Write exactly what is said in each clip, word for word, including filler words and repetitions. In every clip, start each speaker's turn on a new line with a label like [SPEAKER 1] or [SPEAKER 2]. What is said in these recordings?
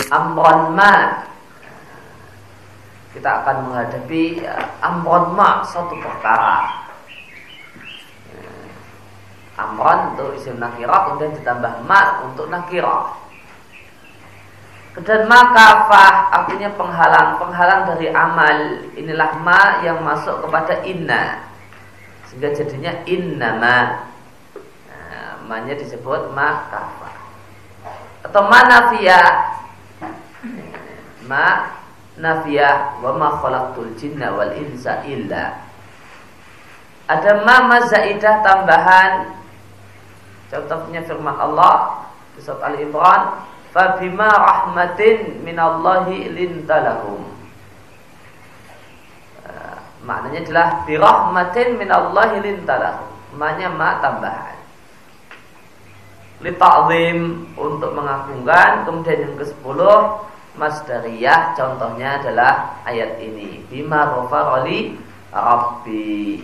[SPEAKER 1] amron ma. Kita akan menghadapi amron ma, suatu perkara. Amron untuk isim nakirah, kemudian ditambah ma untuk nakirah. Dan ma kafah artinya penghalang, penghalang dari amal. Inilah ma yang masuk kepada inna, sehingga jadinya innama. Nah, ma-nya disebut ma kafah. Atau ma nafiyah, ma nafiyah, wa ma khalaqtul jinna wal insa illa. Ada ma mazaidah tambahan. Contohnya firman Allah di surat Al-Imran, fa bima rahmatin minallahi lintalahum. Uh, maknanya adalah bi rahmatin minallahi lintalahum. Maknanya ma tambahan. Li ta'zim, untuk mengagungkan. Kemudian yang kesepuluh masdariyah, contohnya adalah ayat ini, bima ghafara li rabbi.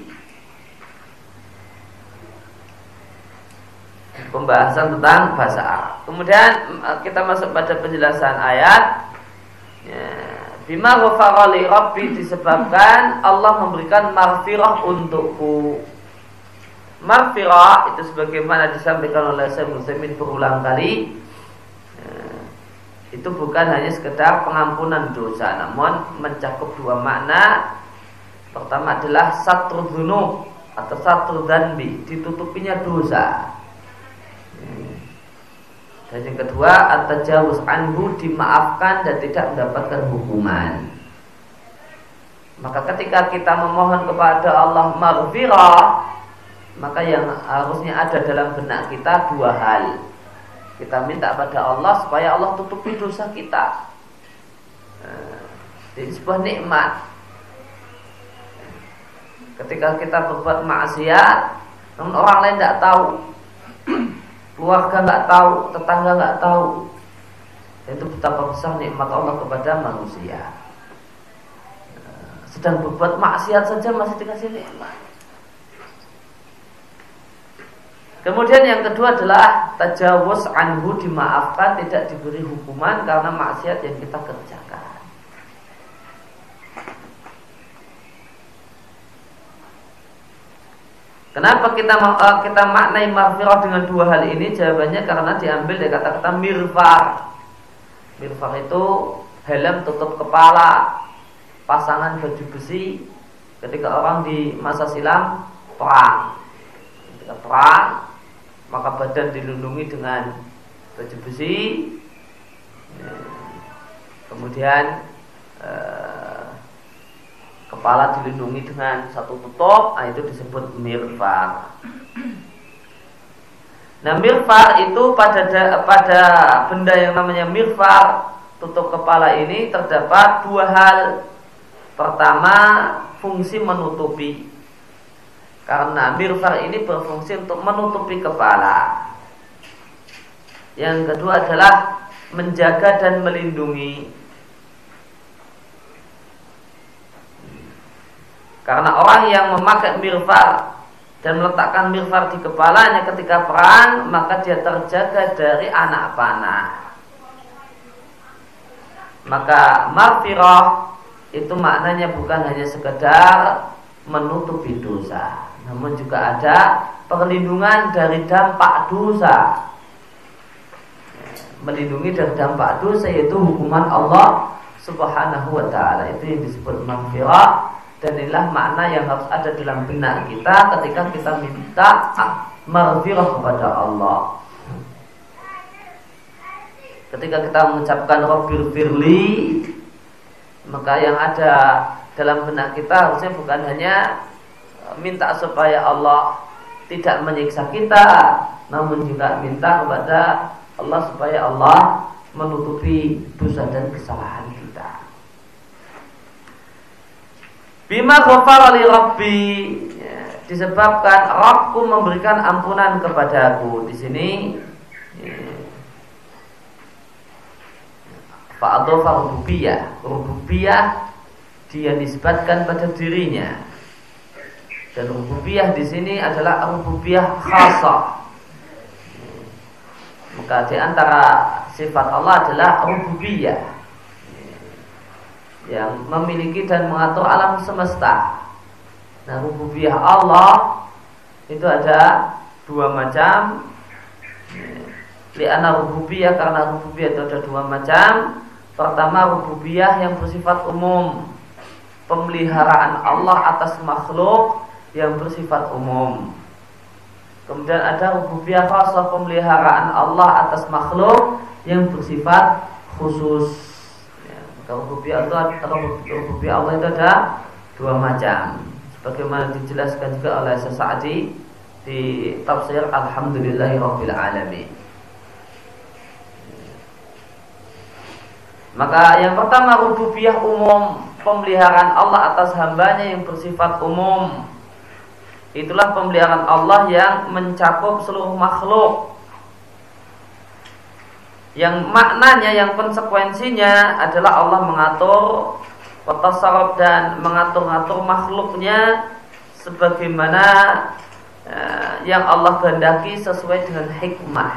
[SPEAKER 1] Pembahasan tentang bahasa Arab. Kemudian kita masuk pada penjelasan ayat. Ya, bima ghafara li rabbi, disebabkan Allah memberikan maghfirah untukku. Maghfirah itu sebagaimana disampaikan oleh Syekh Utsaimin berulang kali, ya, itu bukan hanya sekedar pengampunan dosa, namun mencakup dua makna. Pertama adalah satru dzunub atau satru dzanbi, ditutupinya dosa. Dan yang kedua, at-tajawuz anhu, dimaafkan dan tidak mendapatkan hukuman. Maka ketika kita memohon kepada Allah maghfirah, maka yang harusnya ada dalam benak kita dua hal. Kita minta pada Allah supaya Allah tutupi dosa kita. Ini sebuah nikmat. Ketika kita berbuat maksiat, namun orang lain tidak tahu, keluarga nggak tahu, tetangga nggak tahu, itu betapa besar nikmat Allah kepada manusia. Sedang berbuat maksiat saja masih dikasih nikmat. Kemudian yang kedua adalah tajawuz anhu, dimaafkan, tidak diberi hukuman karena maksiat yang kita kerjakan. Kenapa kita kita maknai maghfirah dengan dua hal ini? Jawabannya karena diambil dari kata-kata mirfar. Mirfar itu helm tutup kepala, pasangan baju besi ketika orang di masa silam perang. Ketika perang, maka badan dilindungi dengan baju besi, kemudian eh, kepala dilindungi dengan satu tutup, nah itu disebut mirfar. Nah, mirfar itu pada pada benda yang namanya mirfar, tutup kepala ini terdapat dua hal. Pertama, fungsi menutupi. Karena mirfar ini berfungsi untuk menutupi kepala. Yang kedua adalah menjaga dan melindungi. Karena orang yang memakai mirfar dan meletakkan mirfar di kepalanya ketika perang, maka dia terjaga dari anak panah. Maka maghfirah itu maknanya bukan hanya sekedar menutupi dosa, namun juga ada perlindungan dari dampak dosa. Melindungi dari dampak dosa, yaitu hukuman Allah Subhanahu wa ta'ala. Itu yang disebut maghfirah. Dan inilah makna yang harus ada dalam benak kita ketika kita minta maghfirah kepada Allah. Ketika kita mengucapkan Rabbil firli, maka yang ada dalam benak kita harusnya bukan hanya minta supaya Allah tidak menyiksa kita, namun juga minta kepada Allah supaya Allah menutupi dosa dan kesalahan kita. Bima ghafara li rabbi, ya, disebabkan Rabbku memberikan ampunan kepadaku. Di sini ya, fa'adhafa rububiyah. Rububiyah dia nisbatkan pada dirinya. Dan rububiyah di sini adalah rububiyah khasah. Maka di antara sifat Allah adalah rububiyah, yang memiliki dan mengatur alam semesta. Nah, rububiyah Allah itu ada dua macam. Li'anna rububiyah, karena rububiyah itu ada dua macam. Pertama, rububiyah yang bersifat umum, pemeliharaan Allah atas makhluk yang bersifat umum. Kemudian ada rububiyah khasah, pemeliharaan Allah atas makhluk yang bersifat khusus. Ya, rububiyah itu, rububiyah Allah itu ada dua macam, sebagaimana dijelaskan juga oleh Sa'di di tafsir Alhamdulillahirabbil alamin. Maka yang pertama, rububiyah umum, pemeliharaan Allah atas hambanya yang bersifat umum. Itulah pemeliharaan Allah yang mencakup seluruh makhluk, yang maknanya, yang konsekuensinya adalah Allah mengatur watasarruf dan mengatur-ngatur makhluknya sebagaimana eh, yang Allah kehendaki sesuai dengan hikmah.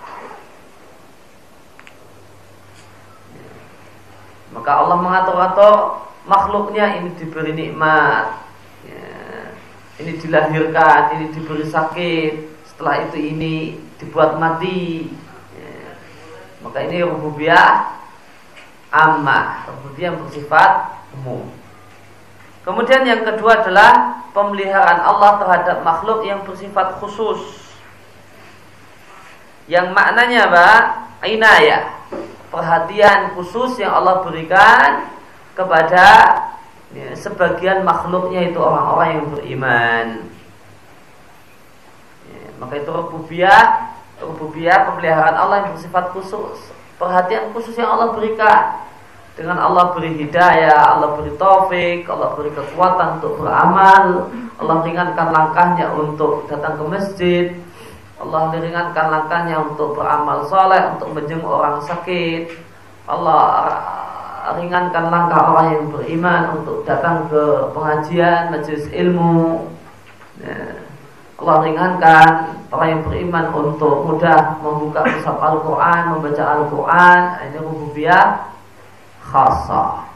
[SPEAKER 1] Maka Allah mengatur-atur makhluknya, ini diberi nikmat, ini dilahirkan, ini diberi sakit, setelah itu ini dibuat mati. Ya. Maka ini rububiyah ammah, rububiyah yang bersifat umum. Kemudian yang kedua adalah pemeliharaan Allah terhadap makhluk yang bersifat khusus, yang maknanya apa? Inayah, perhatian khusus yang Allah berikan kepada ya, sebagian makhluknya, itu orang-orang yang beriman. Ya, maka itu rububiyah, rububiyah pemeliharaan Allah yang bersifat khusus, perhatian khusus yang Allah berikan. Dengan Allah beri hidayah, Allah beri taufik, Allah beri kekuatan untuk beramal, Allah ringankan langkahnya untuk datang ke masjid, Allah ringankan langkahnya untuk beramal soleh, untuk menjenguk orang sakit, Allah ringankan langkah orang yang beriman untuk datang ke pengajian, majelis ilmu. Ya. Allah ringankan orang yang beriman untuk mudah membuka mushaf Al-Quran, membaca Al-Quran. Ini rububiyah khasah.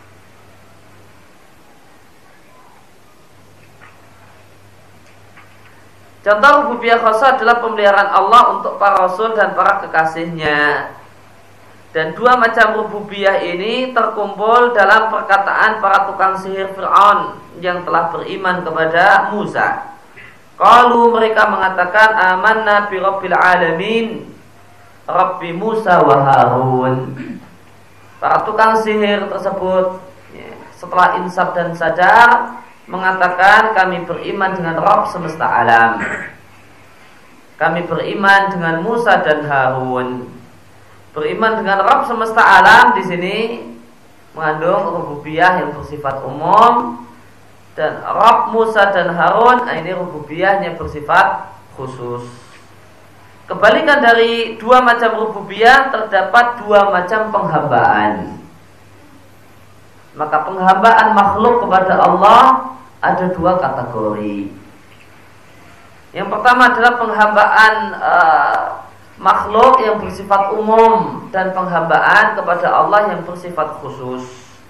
[SPEAKER 1] Contoh rububiyah khasah adalah pemeliharaan Allah untuk para rasul dan para kekasihnya. Dan dua macam rububiyah ini terkumpul dalam perkataan para tukang sihir Fir'aun yang telah beriman kepada Musa. Qalu, mereka mengatakan, amanna bi rabbil alamin, Rabbi Musa wa Harun. Para tukang sihir tersebut setelah insaf dan sadar mengatakan, kami beriman dengan Rabb semesta alam, kami beriman dengan Musa dan Harun. Beriman dengan Rabb semesta alam di sini mengandung rububiyah yang bersifat umum, dan Rabb Musa dan Harun ini rububiyahnya bersifat khusus. Kebalikan dari dua macam rububiyah, terdapat dua macam penghambaan. Maka penghambaan makhluk kepada Allah ada dua kategori. Yang pertama adalah penghambaan uh, makhluk yang bersifat umum, dan penghambaan kepada Allah yang bersifat khusus.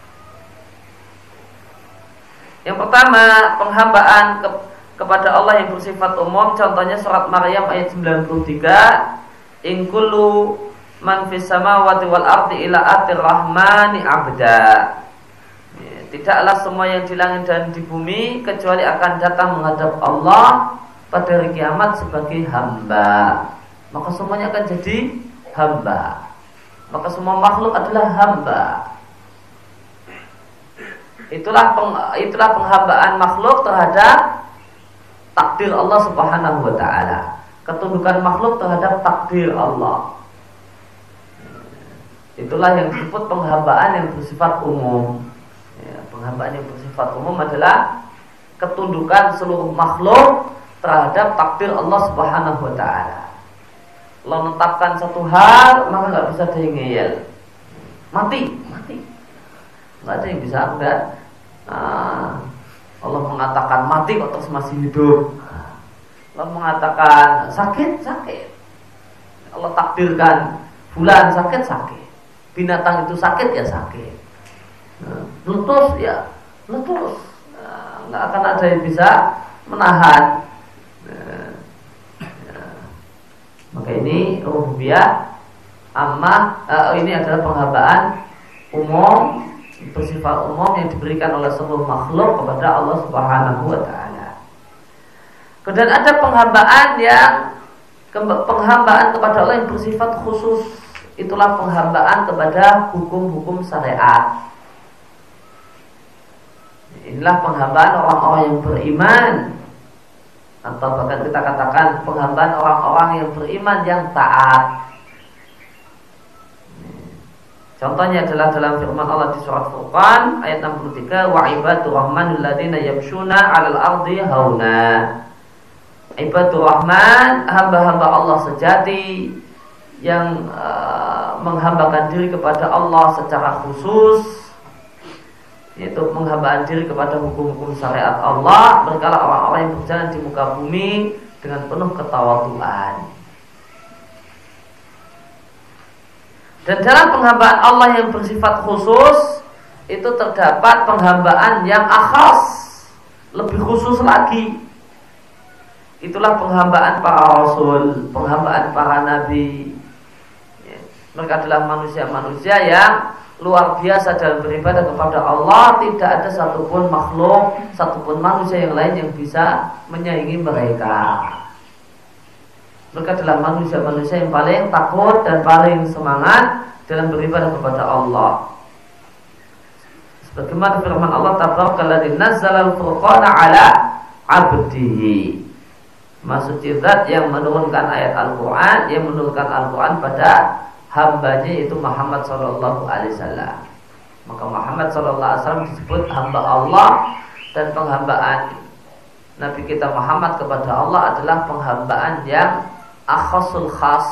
[SPEAKER 1] Yang pertama, penghambaan ke, kepada Allah yang bersifat umum, contohnya surat Maryam ayat sembilan puluh tiga, in kullu man fis samawati wal ardi ila atir rahmani abda. Tidaklah semua yang di langit dan di bumi kecuali akan datang menghadap Allah pada hari kiamat sebagai hamba. Maka semuanya akan jadi hamba. Maka semua makhluk adalah hamba. Itulah peng, itulah penghambaan makhluk terhadap takdir Allah Subhanahu wa taala. Ketundukan makhluk terhadap takdir Allah. Itulah yang disebut penghambaan yang bersifat umum. Ya, penghambaan yang bersifat umum adalah ketundukan seluruh makhluk terhadap takdir Allah Subhanahu wa taala. Allah menetapkan satu hal, maka nggak bisa ngeyel. Mati, mati. Nggak ada yang bisa enggak. Nah, Allah mengatakan mati kok terus masih hidup. Allah mengatakan sakit, sakit. Allah takdirkan Fulan sakit sakit, binatang itu sakit ya sakit, nah, letus ya letus, nah, nggak akan ada yang bisa menahan. Nah, ya. Maka ini rububiyah amma, uh, ini adalah penghambaan umum, bersifat umum yang diberikan oleh seluruh makhluk kepada Allah Subhanahu wa taala. Kemudian ada penghambaan yang penghambaan kepada Allah yang bersifat khusus, itulah penghambaan kepada hukum-hukum syariat. Inilah penghambaan orang-orang yang beriman, atau bahkan kita katakan penghambaan orang-orang yang beriman yang taat. Contohnya adalah dalam firman Allah di surat Furqan ayat enam puluh tiga, wa ibadur rahmanul ladzina yamshuna 'alal ardi hauna. Ibadur rahman, hamba-hamba Allah sejati yang uh, menghambakan diri kepada Allah secara khusus, yaitu penghambaan diri kepada hukum-hukum syariat Allah, berkala orang-orang yang berjalan di muka bumi dengan penuh ketawaduan. Dan dalam penghambaan Allah yang bersifat khusus itu terdapat penghambaan yang akhas, lebih khusus lagi. Itulah penghambaan para rasul, penghambaan para nabi. Mereka adalah manusia-manusia yang luar biasa dalam beribadah kepada Allah. Tidak ada satupun makhluk, satupun manusia yang lain yang bisa menyaingi mereka. Mereka adalah manusia-manusia yang paling takut dan paling semangat dalam beribadah kepada Allah. Sebagaimana firman Allah, Tabarakalladzi nazzalal furqana ala 'abdihi. Maksudnya zat yang menurunkan ayat Al-Quran, yang menurunkan Al-Quran pada hambanya, yaitu Muhammad sallallahu alaihi wasallam. Maka Muhammad sallallahu alaihi wasallam disebut hamba Allah, dan penghambaan Nabi kita Muhammad kepada Allah adalah penghambaan yang akhasul khas,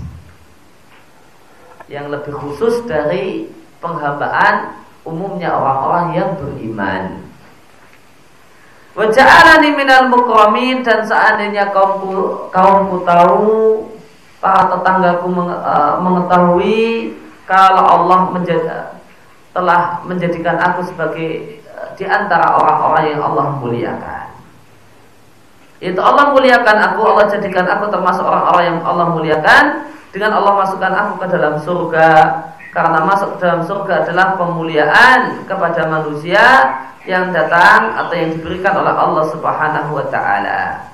[SPEAKER 1] yang lebih khusus dari penghambaan umumnya orang-orang yang beriman. Wa ja'alani minal mukramin, dan seandainya kaumku kaumku tahu, para tetanggaku mengetahui kalau Allah menjadi, telah menjadikan aku sebagai di antara orang-orang yang Allah muliakan. Itu Allah muliakan aku, Allah jadikan aku termasuk orang-orang yang Allah muliakan dengan Allah masukkan aku ke dalam surga. Karena masuk ke dalam surga adalah pemuliaan kepada manusia yang datang atau yang diberikan oleh Allah Subhanahu wa taala.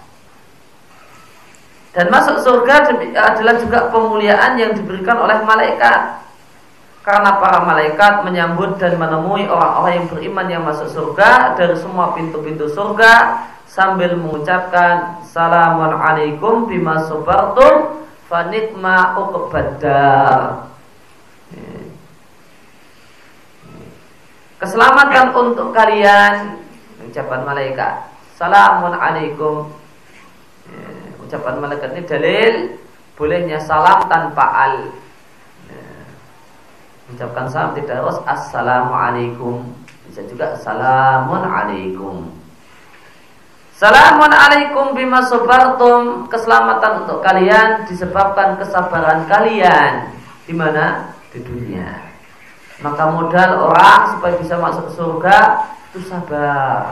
[SPEAKER 1] Dan masuk surga adalah juga pemuliaan yang diberikan oleh malaikat. Karena para malaikat menyambut dan menemui orang-orang yang beriman yang masuk surga dari semua pintu-pintu surga sambil mengucapkan salamun alaikum bima sabartum fa ni'ma uqbadar. Keselamatan untuk kalian, ucapan malaikat. Salamun alaikum. Ucapan malaikat ini dalil bolehnya salam tanpa al. Ucapkan salam tidak harus assalamualaikum, bisa juga salamun alaikum. Salamun alaikum bima sabartum, keselamatan untuk kalian disebabkan kesabaran kalian. Di mana? Di dunia. Maka modal orang supaya bisa masuk surga itu sabar.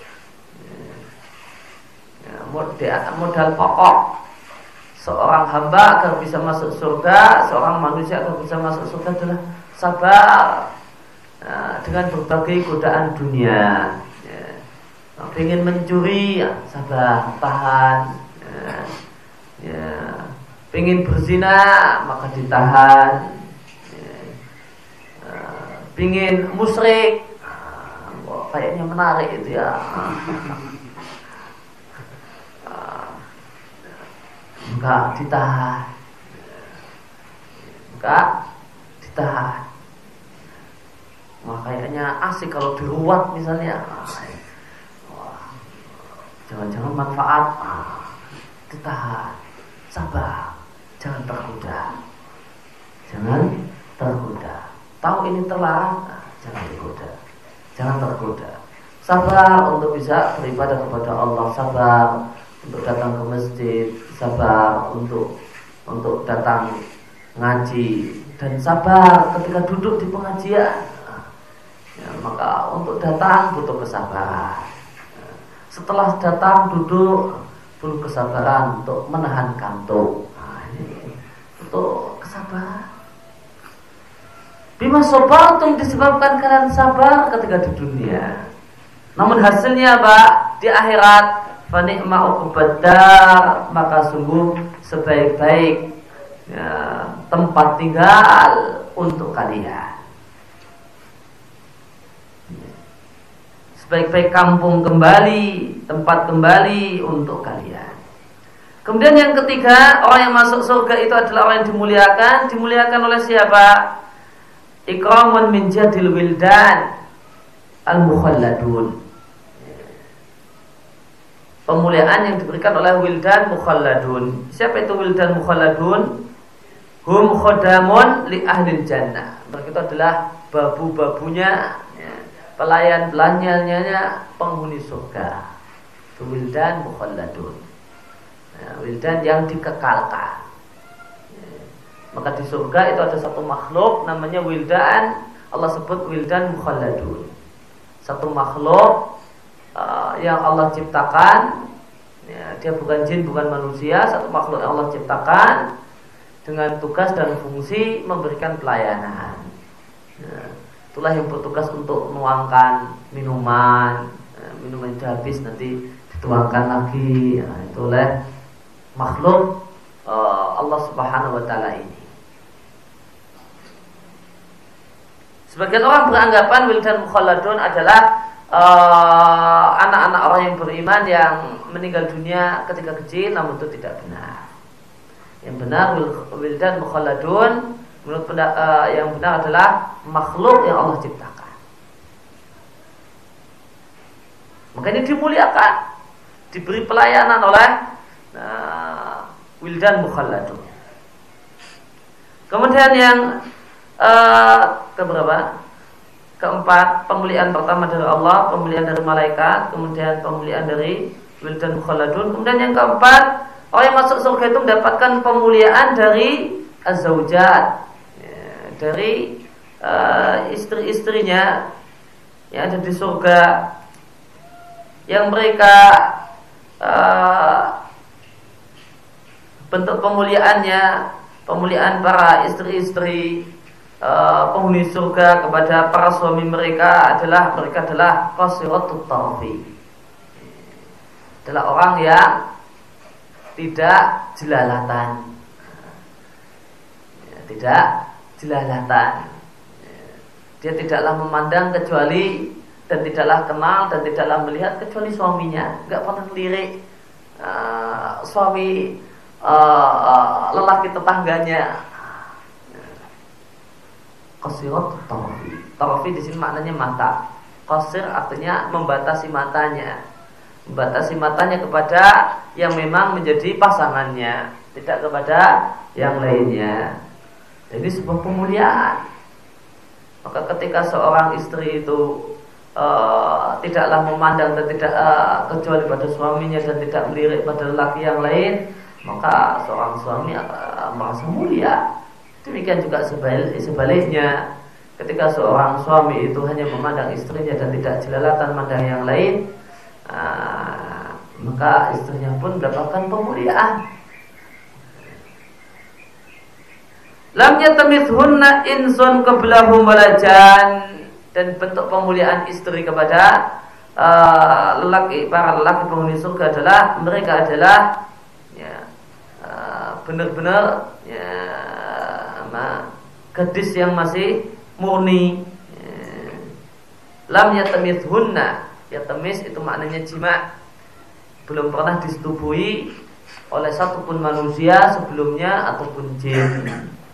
[SPEAKER 1] Ya, modal pokok seorang hamba agar bisa masuk surga, seorang manusia agar bisa masuk surga adalah sabar. Nah, dengan berbagai godaan dunia. Ya. Nah, ingin mencuri, ya, sabar, tahan. Ya. Ya. Ingin berzina, maka ditahan. Pingin musyrik, oh, kayaknya menarik itu ya. Enggak ditahan, enggak ditahan. Wah, kayaknya asik kalau diruat misalnya. Wah, jangan-jangan manfaat. Ah, ditahan, sabar, jangan tergoda, jangan tergoda. Tahu ini terlarang, nah, jangan tergoda, jangan tergoda. Sabar untuk bisa beribadah kepada Allah, sabar untuk datang ke masjid, sabar untuk untuk datang ngaji dan sabar ketika duduk di pengajian. Ya, maka untuk datang butuh kesabaran. Setelah datang duduk perlu kesabaran untuk menahan kantuk. Nah, ini butuh kesabaran. Bima sabartum disebabkan kalian sabar ketika di dunia. Namun hasilnya apa? Di akhirat fa ni'ma uqbad dar, maka sungguh sebaik-baik ya, tempat tinggal untuk kalian. Sebaik-baik kampung kembali, tempat kembali untuk kalian. Kemudian yang ketiga, orang yang masuk surga itu adalah orang yang dimuliakan. Dimuliakan oleh siapa? Ikramun min jadil wildan al-mukhalladun. Pemuliaan yang diberikan oleh wildan mukhalladun. Siapa itu wildan mukhalladun? Hum khodamun li ahlil jannah. Mereka itu adalah babu-babunya, ya, pelayan-pelayannya penghuni surga. Itu wildan mukhalladun, ya, wildan yang dikekalkan. Maka di surga itu ada satu makhluk namanya wildan. Allah sebut wildan mukhalladun. Satu makhluk uh, yang Allah ciptakan, ya, dia bukan jin, bukan manusia. Satu makhluk yang Allah ciptakan dengan tugas dan fungsi memberikan pelayanan, ya, itulah yang bertugas untuk menuangkan minuman, ya, minuman itu habis nanti dituangkan lagi, ya, itu oleh makhluk uh, Allah Subhanahu wa Ta'ala ini. Sebagian orang beranggapan wildan mukhalladun adalah uh, anak-anak orang yang beriman yang meninggal dunia ketika kecil, namun itu tidak benar. Yang benar wildan mukhalladun menurut uh, yang benar adalah makhluk yang Allah ciptakan. Maka ini dimuliakan, diberi pelayanan oleh uh, wildan mukhalladun. Kemudian yang Uh, keberapa? Keempat, pemuliaan pertama dari Allah, pemuliaan dari malaikat, kemudian pemuliaan dari wildan mukhalladun. Kemudian yang keempat, orang yang masuk surga itu mendapatkan pemuliaan dari az-zaujat, ya, dari uh, istri-istrinya yang ada di surga, yang mereka uh, bentuk pemuliaannya, pemuliaan para istri-istri Uh, penghuni surga kepada para suami mereka adalah mereka adalah qasiratut tarfi, adalah orang yang tidak jelalatan, ya, tidak jelalatan, ya, dia tidaklah memandang kecuali dan tidaklah kenal dan tidaklah melihat kecuali suaminya, nggak pernah lirik uh, suami uh, uh, lelaki tetangganya. Qasirat tarfi. Tarfi di sini maknanya mata. Qasir artinya membatasi matanya. Membatasi matanya kepada yang memang menjadi pasangannya, tidak kepada yang lainnya. Jadi sebuah pemuliaan. Maka ketika seorang istri itu uh, tidaklah memandang dan tidak uh, kecuali pada suaminya dan tidak melirik pada lelaki yang lain, maka seorang suami akan merasa mulia. Demikian juga sebaliknya, ketika seorang suami itu hanya memandang istrinya dan tidak jelalatan memandang yang lain, uh, maka istrinya pun mendapatkan pemuliaan. Lam yatamithunna insun qablahum walajan, dan bentuk pemuliaan istri kepada uh, lelaki, para lelaki penghuni surga adalah mereka adalah ya, uh, benar-benar ya, gadis yang masih murni. Lam yatamithunna, yatamis itu maknanya jima, belum pernah disetubuhi oleh satupun manusia sebelumnya ataupun jin.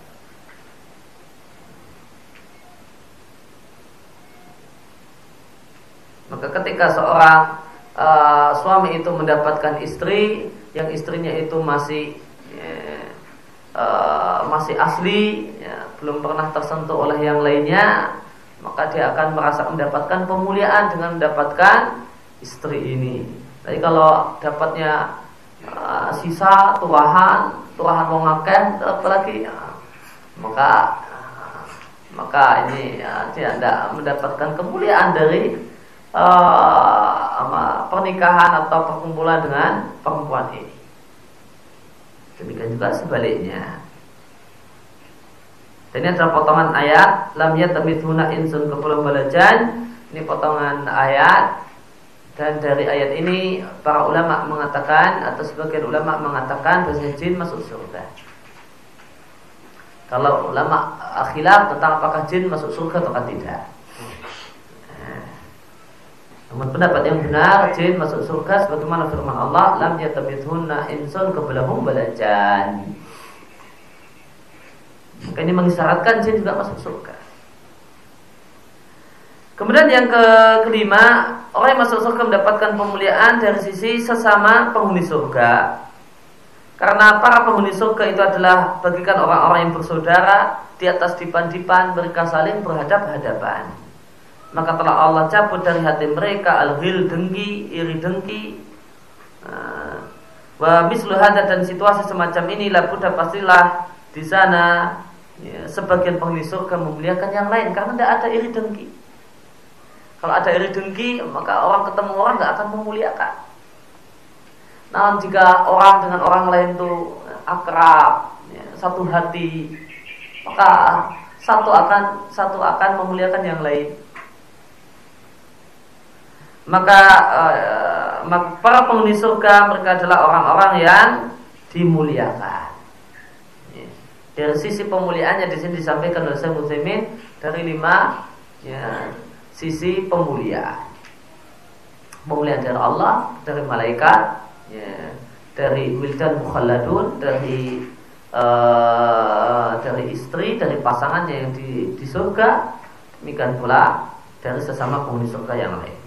[SPEAKER 1] Maka ketika seorang uh, suami itu mendapatkan istri yang istrinya itu masih ya, Uh, masih asli, ya, belum pernah tersentuh oleh yang lainnya, maka dia akan merasa mendapatkan pemuliaan dengan mendapatkan istri ini. Tapi kalau dapatnya uh, sisa turahan, turahan wong akeh, apalagi ya, maka maka ini ya, dia tidak mendapatkan kemuliaan dari uh, pernikahan atau perkumpulan dengan perempuan ini. Demikian juga sebaliknya. Dan ini adalah potongan ayat lam yatamithuna insun qablahum wala jan. Ini potongan ayat, dan dari ayat ini para ulama mengatakan atau sebagian ulama mengatakan bahwa jin masuk surga. Kalau ulama khilaf tentang apakah jin masuk surga atau tidak. Namun pendapat yang benar, jin masuk surga sebagaimana firman Allah, lam yatamithunna insun qablahum wala jan. Maka ini mengisyaratkan jin juga masuk surga. Kemudian yang ke kelima, orang yang masuk surga mendapatkan pemuliaan dari sisi sesama penghuni surga. Karena para penghuni surga itu adalah bagikan orang-orang yang bersaudara, di atas dipan-dipan mereka saling berhadap-hadapan. Maka telah Allah cabut dari hati mereka al-ghil, dengki, iri dengki. Wa mislu hadza, dan situasi semacam ini la budda pastilah di sana ya, sebagian penghuni surga memuliakan yang lain karena tidak ada iri dengki. Kalau ada iri dengki, maka orang ketemu orang nggak akan memuliakan. Nah, jika orang dengan orang lain itu akrab, ya, satu hati, maka satu akan satu akan memuliakan yang lain. Maka uh, para penghuni surga mereka adalah orang-orang yang dimuliakan. Ya. Dari sisi pemuliaannya di sini disampaikan oleh Syekh Utsaimin dari lima ya, sisi pemuliaan. Pemuliaan dari Allah, dari malaikat, ya, dari wildan mukhalladun, dari uh, dari istri, dari pasangannya yang di, di surga, demikian pula dari sesama penghuni surga yang lain.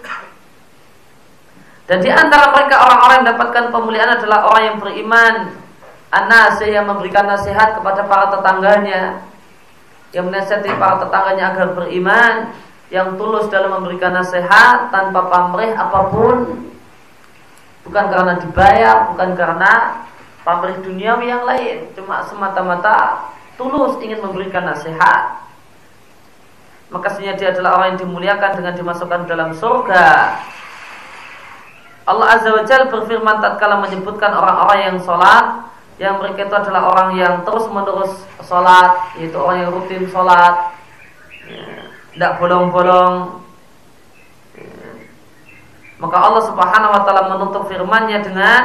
[SPEAKER 1] Dan di antara mereka orang-orang yang mendapatkan pemuliaan adalah orang yang beriman, an-nasih, yang memberikan nasihat kepada para tetangganya, yang menasihati para tetangganya agar beriman, yang tulus dalam memberikan nasihat tanpa pamrih apapun, bukan karena dibayar, bukan karena pamrih duniawi yang lain, cuma semata-mata tulus ingin memberikan nasihat. Maka dia adalah orang yang dimuliakan dengan dimasukkan dalam surga. Allah Azza wa Jalla berfirman tatkala menyebutkan orang-orang yang sholat, yang mereka itu adalah orang yang terus menerus sholat, yaitu orang yang rutin sholat, ya, tidak bolong-bolong. Ya. Maka Allah Subhanahu wa Ta'ala menutup firman-Nya dengan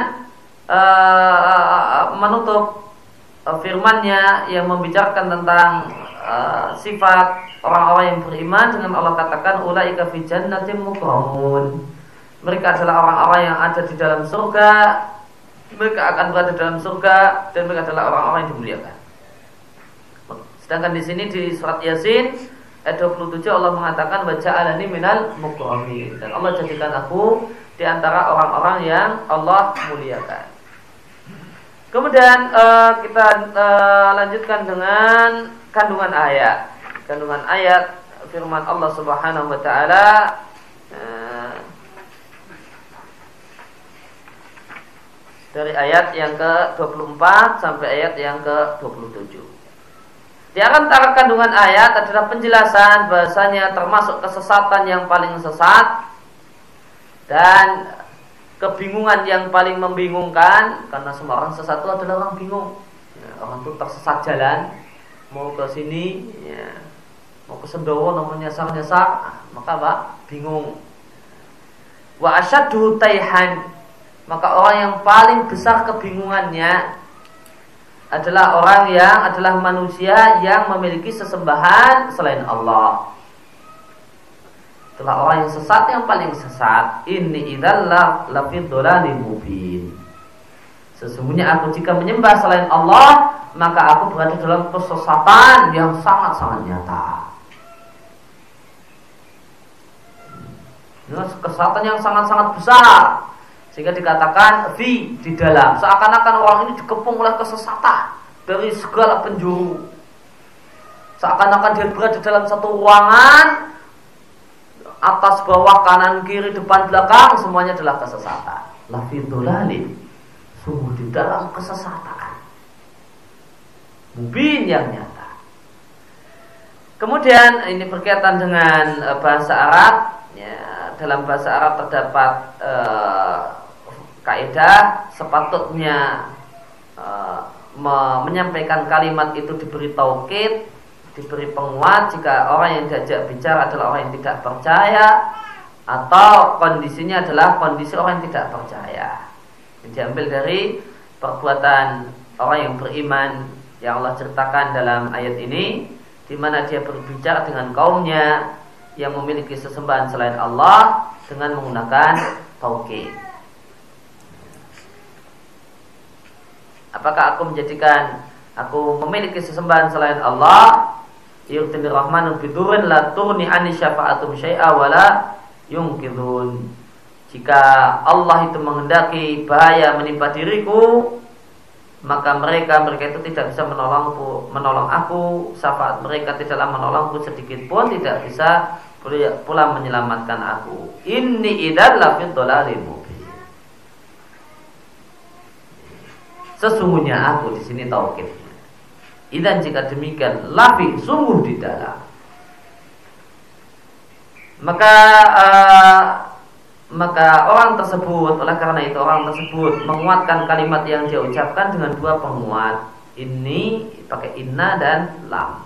[SPEAKER 1] uh, menutup uh, firman-Nya yang membicarakan tentang uh, sifat orang-orang yang beriman dengan Allah katakan ulaika fi jannatin mukramun. Mereka adalah orang-orang yang ada di dalam surga, mereka akan berada dalam surga, dan mereka adalah orang-orang yang dimuliakan. Sedangkan di sini di surat Yasin ayat dua puluh tujuh Allah mengatakan wa ja'alani minal mukramin, dan Allah jadikan aku di antara orang-orang yang Allah muliakan. Kemudian uh, kita uh, lanjutkan dengan kandungan ayat. Kandungan ayat firman Allah Subhanahu wa taala uh, dari ayat yang ke dua puluh empat sampai ayat yang ke dua puluh tujuh. Di antara kandungan ayat adalah penjelasan bahasanya termasuk kesesatan yang paling sesat dan kebingungan yang paling membingungkan, karena semua orang sesat itu adalah orang bingung. Ya, orang itu tersesat jalan, mau ke sini, ya, mau ke Sendowo, mau nyasar-nyasar, ah, maka apa? Bingung. Wa asyaddu taihan, maka orang yang paling besar kebingungannya adalah orang yang adalah manusia yang memiliki sesembahan selain Allah. Itulah orang yang sesat yang paling sesat. Inni idzal lafi dhalalin mubin. Sesungguhnya aku jika menyembah selain Allah, maka aku berada dalam kesesatan yang sangat-sangat nyata. Ini kesesatan yang sangat-sangat besar, sehingga dikatakan fi, di dalam, seakan-akan orang ini dikepung oleh kesesatan dari segala penjuru. Seakan-akan dia berada dalam satu ruangan, atas, bawah, kanan, kiri, depan, belakang, semuanya adalah kesesatan. Lafi dhalalin, sungguh di dalam kesesatan mubin yang nyata. Kemudian ini berkaitan dengan uh, bahasa Arab. Ya, dalam bahasa Arab terdapat uh, kaidah sepatutnya uh, me- menyampaikan kalimat itu diberi taukid, diberi penguat jika orang yang diajak bicara adalah orang yang tidak percaya atau kondisinya adalah kondisi orang yang tidak percaya. Ini diambil dari perbuatan orang yang beriman yang Allah ceritakan dalam ayat ini, di mana dia berbicara dengan kaumnya yang memiliki sesembahan selain Allah dengan menggunakan taukid. Apakah aku menjadikan aku memiliki sesembahan selain Allah? Yurtinir rahmanu bidurin la turni ani syafa'atum syai'a wala yungkidun. Jika Allah itu menghendaki bahaya menimpa diriku, maka mereka mereka itu tidak bisa menolongku, menolong aku. Syafaat mereka tidaklah menolongku sedikit pun, tidak bisa pula menyelamatkan aku. Inni idzal lafi dhalalin mubin. Sesungguhnya aku, di sini taukidnya. Idzan jika demikian, lafi sungguh di dalam. Maka uh, maka orang tersebut, oleh karena itu orang tersebut menguatkan kalimat yang dia ucapkan dengan dua penguat. Ini pakai inna dan lam.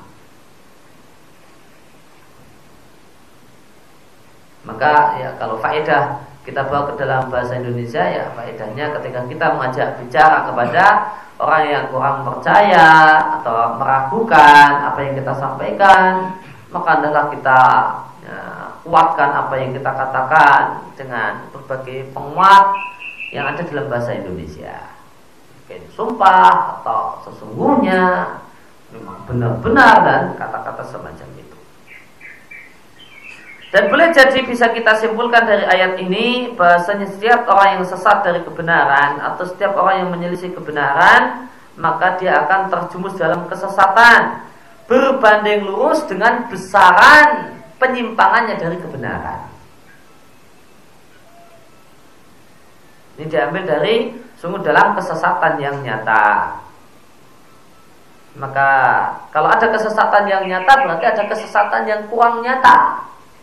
[SPEAKER 1] Maka ya kalau faedah kita bawa ke dalam bahasa Indonesia, ya faedahnya ketika kita mengajak bicara kepada orang yang kurang percaya atau meragukan apa yang kita sampaikan, maka adalah kita ya, kuatkan apa yang kita katakan dengan berbagai penguat yang ada dalam bahasa Indonesia. Mungkin sumpah atau sesungguhnya, memang benar-benar, dan kata-kata semacam itu. Dan boleh jadi bisa kita simpulkan dari ayat ini bahasanya setiap orang yang sesat dari kebenaran atau setiap orang yang menyelisih kebenaran, maka dia akan terjumus dalam kesesatan berbanding lurus dengan besaran penyimpangannya dari kebenaran. Ini diambil dari sungguh dalam kesesatan yang nyata. Maka kalau ada kesesatan yang nyata, berarti ada kesesatan yang kurang nyata.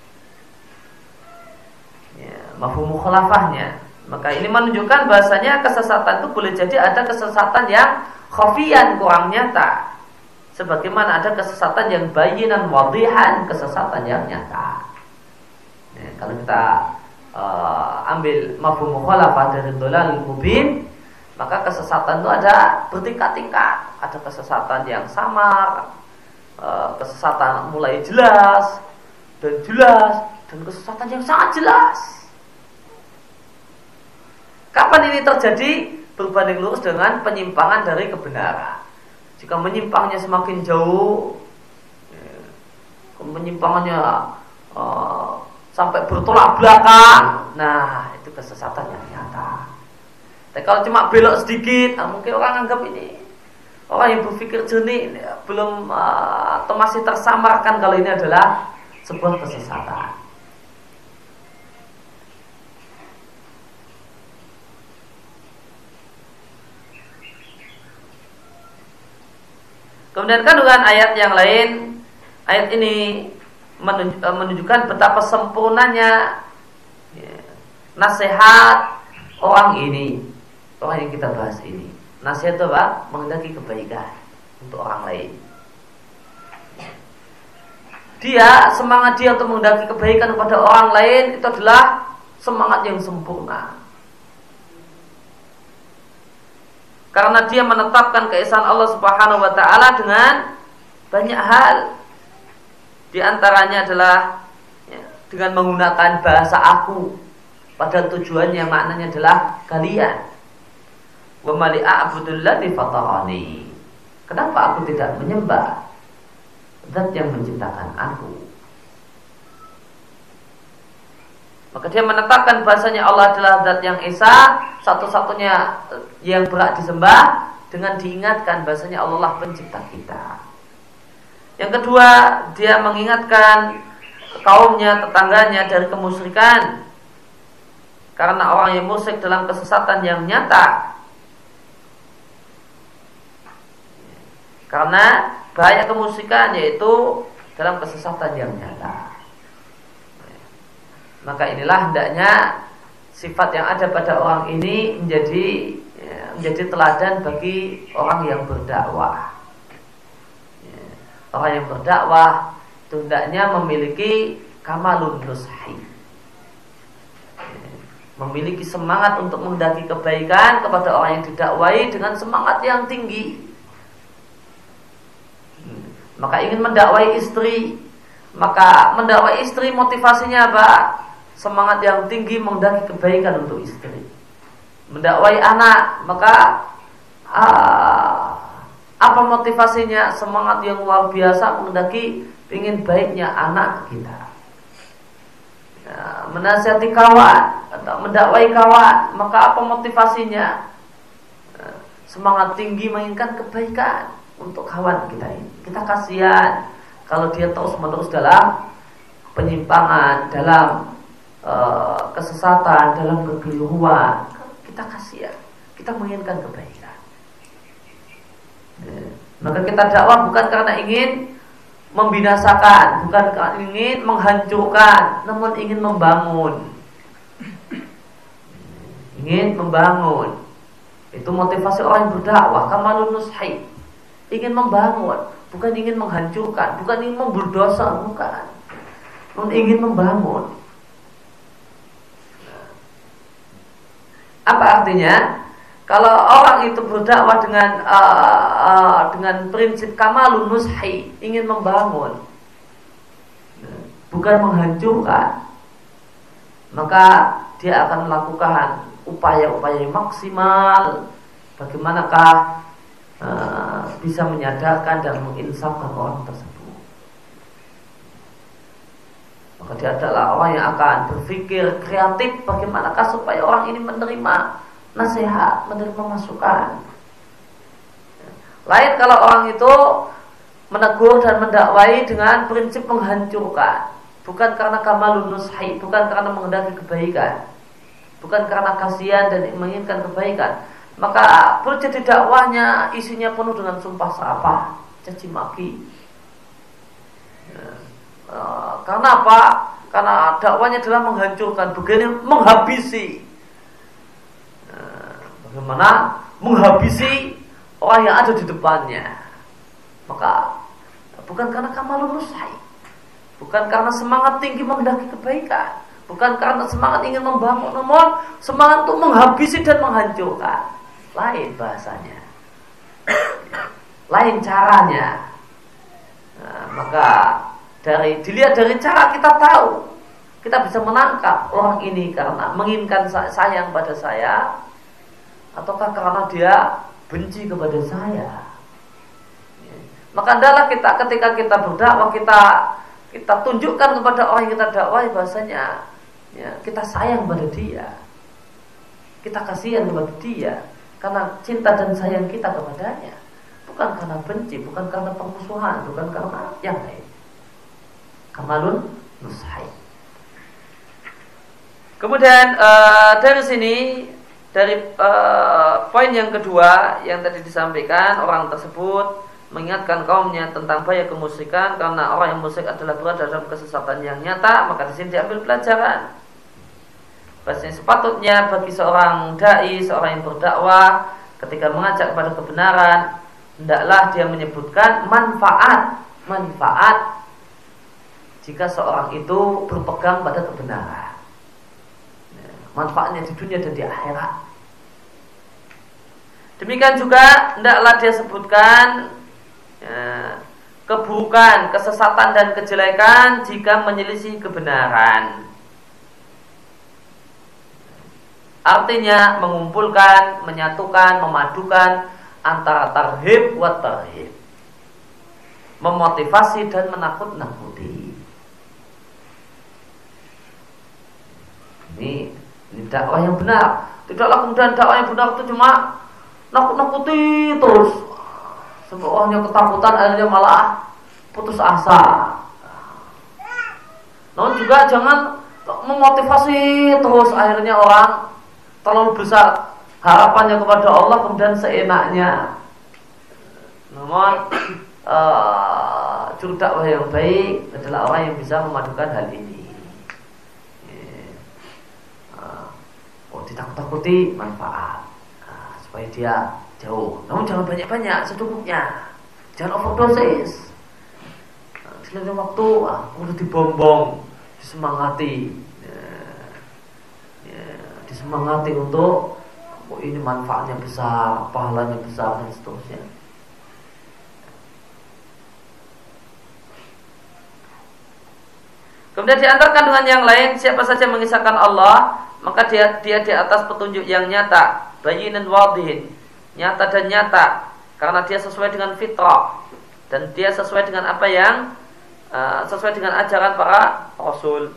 [SPEAKER 1] Ya, mafhum mukhalafahnya. Maka ini menunjukkan bahasanya kesesatan itu boleh jadi ada kesesatan yang khafiyan, kurang nyata, sebagaimana ada kesesatan yang bayinan wadihan, kesesatan yang nyata. Ya, kalau kita uh, ambil mafhum mukhalafah dari dhalal mubin, maka kesesatan itu ada bertingkat-tingkat. Ada kesesatan yang samar, uh, kesesatan mulai jelas dan jelas, dan kesesatan yang sangat jelas. Kapan ini terjadi? Berbanding lurus dengan penyimpangan dari kebenaran. Jika menyimpangnya semakin jauh, ya, menyimpangannya uh, sampai bertolak belakang, nah itu kesesatan yang nyata. Tapi kalau cuma belok sedikit, nah, mungkin orang anggap ini orang yang berpikir jernih ya, belum uh, atau masih tersamarkan kalau ini adalah sebuah kesesatan. Kemudian kandungan ayat yang lain, ayat ini menunjukkan betapa sempurnanya ya, nasihat orang ini, orang yang kita bahas ini. Nasihat itu apa? Menghendaki kebaikan untuk orang lain. Dia, semangat dia untuk menghendaki kebaikan kepada orang lain itu adalah semangat yang sempurna. Karena dia menetapkan keesaan Allah Subhanahu wa taala dengan banyak hal. Di antaranya adalah ya, dengan menggunakan bahasa aku, padahal tujuannya maknanya adalah kalian. Wa ma li a'budul ladzi fatarani. Kenapa aku tidak menyembah zat yang menciptakan aku? Maka dia menetapkan bahasanya Allah adalah zat yang esa, satu-satunya yang berhak disembah, dengan diingatkan bahasanya Allah lah pencipta kita. Yang kedua, dia mengingatkan kaumnya, tetangganya dari kemusyrikan. Karena orang yang musyrik dalam kesesatan yang nyata. Karena bahaya kemusyrikan yaitu dalam kesesatan yang nyata. Maka inilah hendaknya sifat yang ada pada orang ini menjadi ya, menjadi teladan bagi orang yang berdakwah. Ya, orang yang berdakwah itu hendaknya memiliki kamalun nushi, ya, memiliki semangat untuk mendaki kebaikan kepada orang yang didakwai dengan semangat yang tinggi. Hmm, maka ingin mendakwai istri, maka mendakwai istri motivasinya apa? Semangat yang tinggi mendaki kebaikan untuk istri. Mendakwai anak, maka uh, apa motivasinya? Semangat yang luar biasa mendaki ingin baiknya anak kita. Ya, menasihati kawan atau mendakwai kawan, maka apa motivasinya? Ya, semangat tinggi menginginkan kebaikan untuk kawan kita ini. Kita kasihan kalau dia terus menerus dalam penyimpangan, dalam Uh, kesesatan, dalam kekeliruan. Kita kasihan, kita menginginkan kebaikan. Ya. Maka kita dakwah bukan karena ingin membinasakan, bukan karena ingin menghancurkan, namun ingin membangun. Ingin membangun. Itu motivasi orang yang berdakwah. Kamalun nushi, ingin membangun, bukan ingin menghancurkan, bukan ingin membulldozer, bukan, namun ingin membangun. Apa artinya? Kalau orang itu berdakwah dengan uh, uh, dengan prinsip kamalun nushi, ingin membangun, bukan menghancurkan, maka dia akan melakukan upaya-upaya yang maksimal. Bagaimanakah uh, bisa menyadarkan dan menginsafkan orang tersebut? Maka dia adalah orang yang akan berpikir kreatif bagaimanakah supaya orang ini menerima nasihat, menerima masukan. Lain kalau orang itu menegur dan mendakwai dengan prinsip menghancurkan, bukan karena kamalun nushi, bukan karena menghendaki kebaikan, bukan karena kasihan dan menginginkan kebaikan, maka boleh jadi dakwahnya isinya penuh dengan sumpah serapah, caci maki. Uh, karena apa? Karena dakwanya adalah menghancurkan, bukan menghabisi. Uh, bagaimana menghabisi orang yang ada di depannya? Maka bukan karena kamalun nushi, bukan karena semangat tinggi menghendaki kebaikan, bukan karena semangat ingin membangun, namun semangat untuk menghabisi dan menghancurkan. Lain bahasanya, lain caranya. Nah, maka dari dilihat dari cara kita tahu, kita bisa menangkap orang ini karena menginginkan sayang pada saya, ataukah karena dia benci kepada saya. Maka adalah kita ketika kita berdakwah, kita kita tunjukkan kepada orang yang kita dakwah bahasanya ya, kita sayang pada dia, kita kasihan kepada dia karena cinta dan sayang kita kepadanya, bukan karena benci, bukan karena permusuhan, bukan karena yang lain. Kamalun nushi. Kemudian uh, dari sini, dari uh, poin yang kedua yang tadi disampaikan, orang tersebut mengingatkan kaumnya tentang bahaya kemusyrikan karena orang yang musyrik adalah berada dalam kesesatan yang nyata. Maka di sini diambil pelajaran bahwasanya sepatutnya bagi seorang dai, seorang yang berdakwah, ketika mengajak kepada kebenaran, hendaklah dia menyebutkan manfaat manfaat jika seorang itu berpegang pada kebenaran, manfaatnya di dunia dan di akhirat. Demikian juga hendaklah dia sebutkan ya, keburukan, kesesatan dan kejelekan jika menyelisih kebenaran. Artinya mengumpulkan, menyatukan, memadukan antara tarhib wa tarhib, memotivasi dan menakut-nakuti. Ini, ini dakwah yang benar. Tidaklah kemudian dakwah yang benar itu cuma nakut-nakuti terus, sampai orangnya ketakutan, akhirnya malah putus asa. Namun juga jangan memotivasi terus, akhirnya orang terlalu besar harapannya kepada Allah kemudian seenaknya. Namun uh, juru dakwah yang baik adalah orang yang bisa memadukan hal ini. Oh, ditakut-takuti manfaat, nah, supaya dia jauh. Namun jangan banyak-banyak, secukupnya. Jangan overdosis. Nah, selain waktu, ah, udah dibombong, disemangati, ya, ya, disemangati untuk oh, ini manfaatnya besar, pahalanya besar dan seterusnya. Kemudian diantar kandungan yang lain, siapa saja mengisahkan Allah, maka dia dia di atas petunjuk yang nyata, bayyin wadihin, nyata dan nyata, karena dia sesuai dengan fitrah dan dia sesuai dengan apa yang uh, sesuai dengan ajaran para rasul.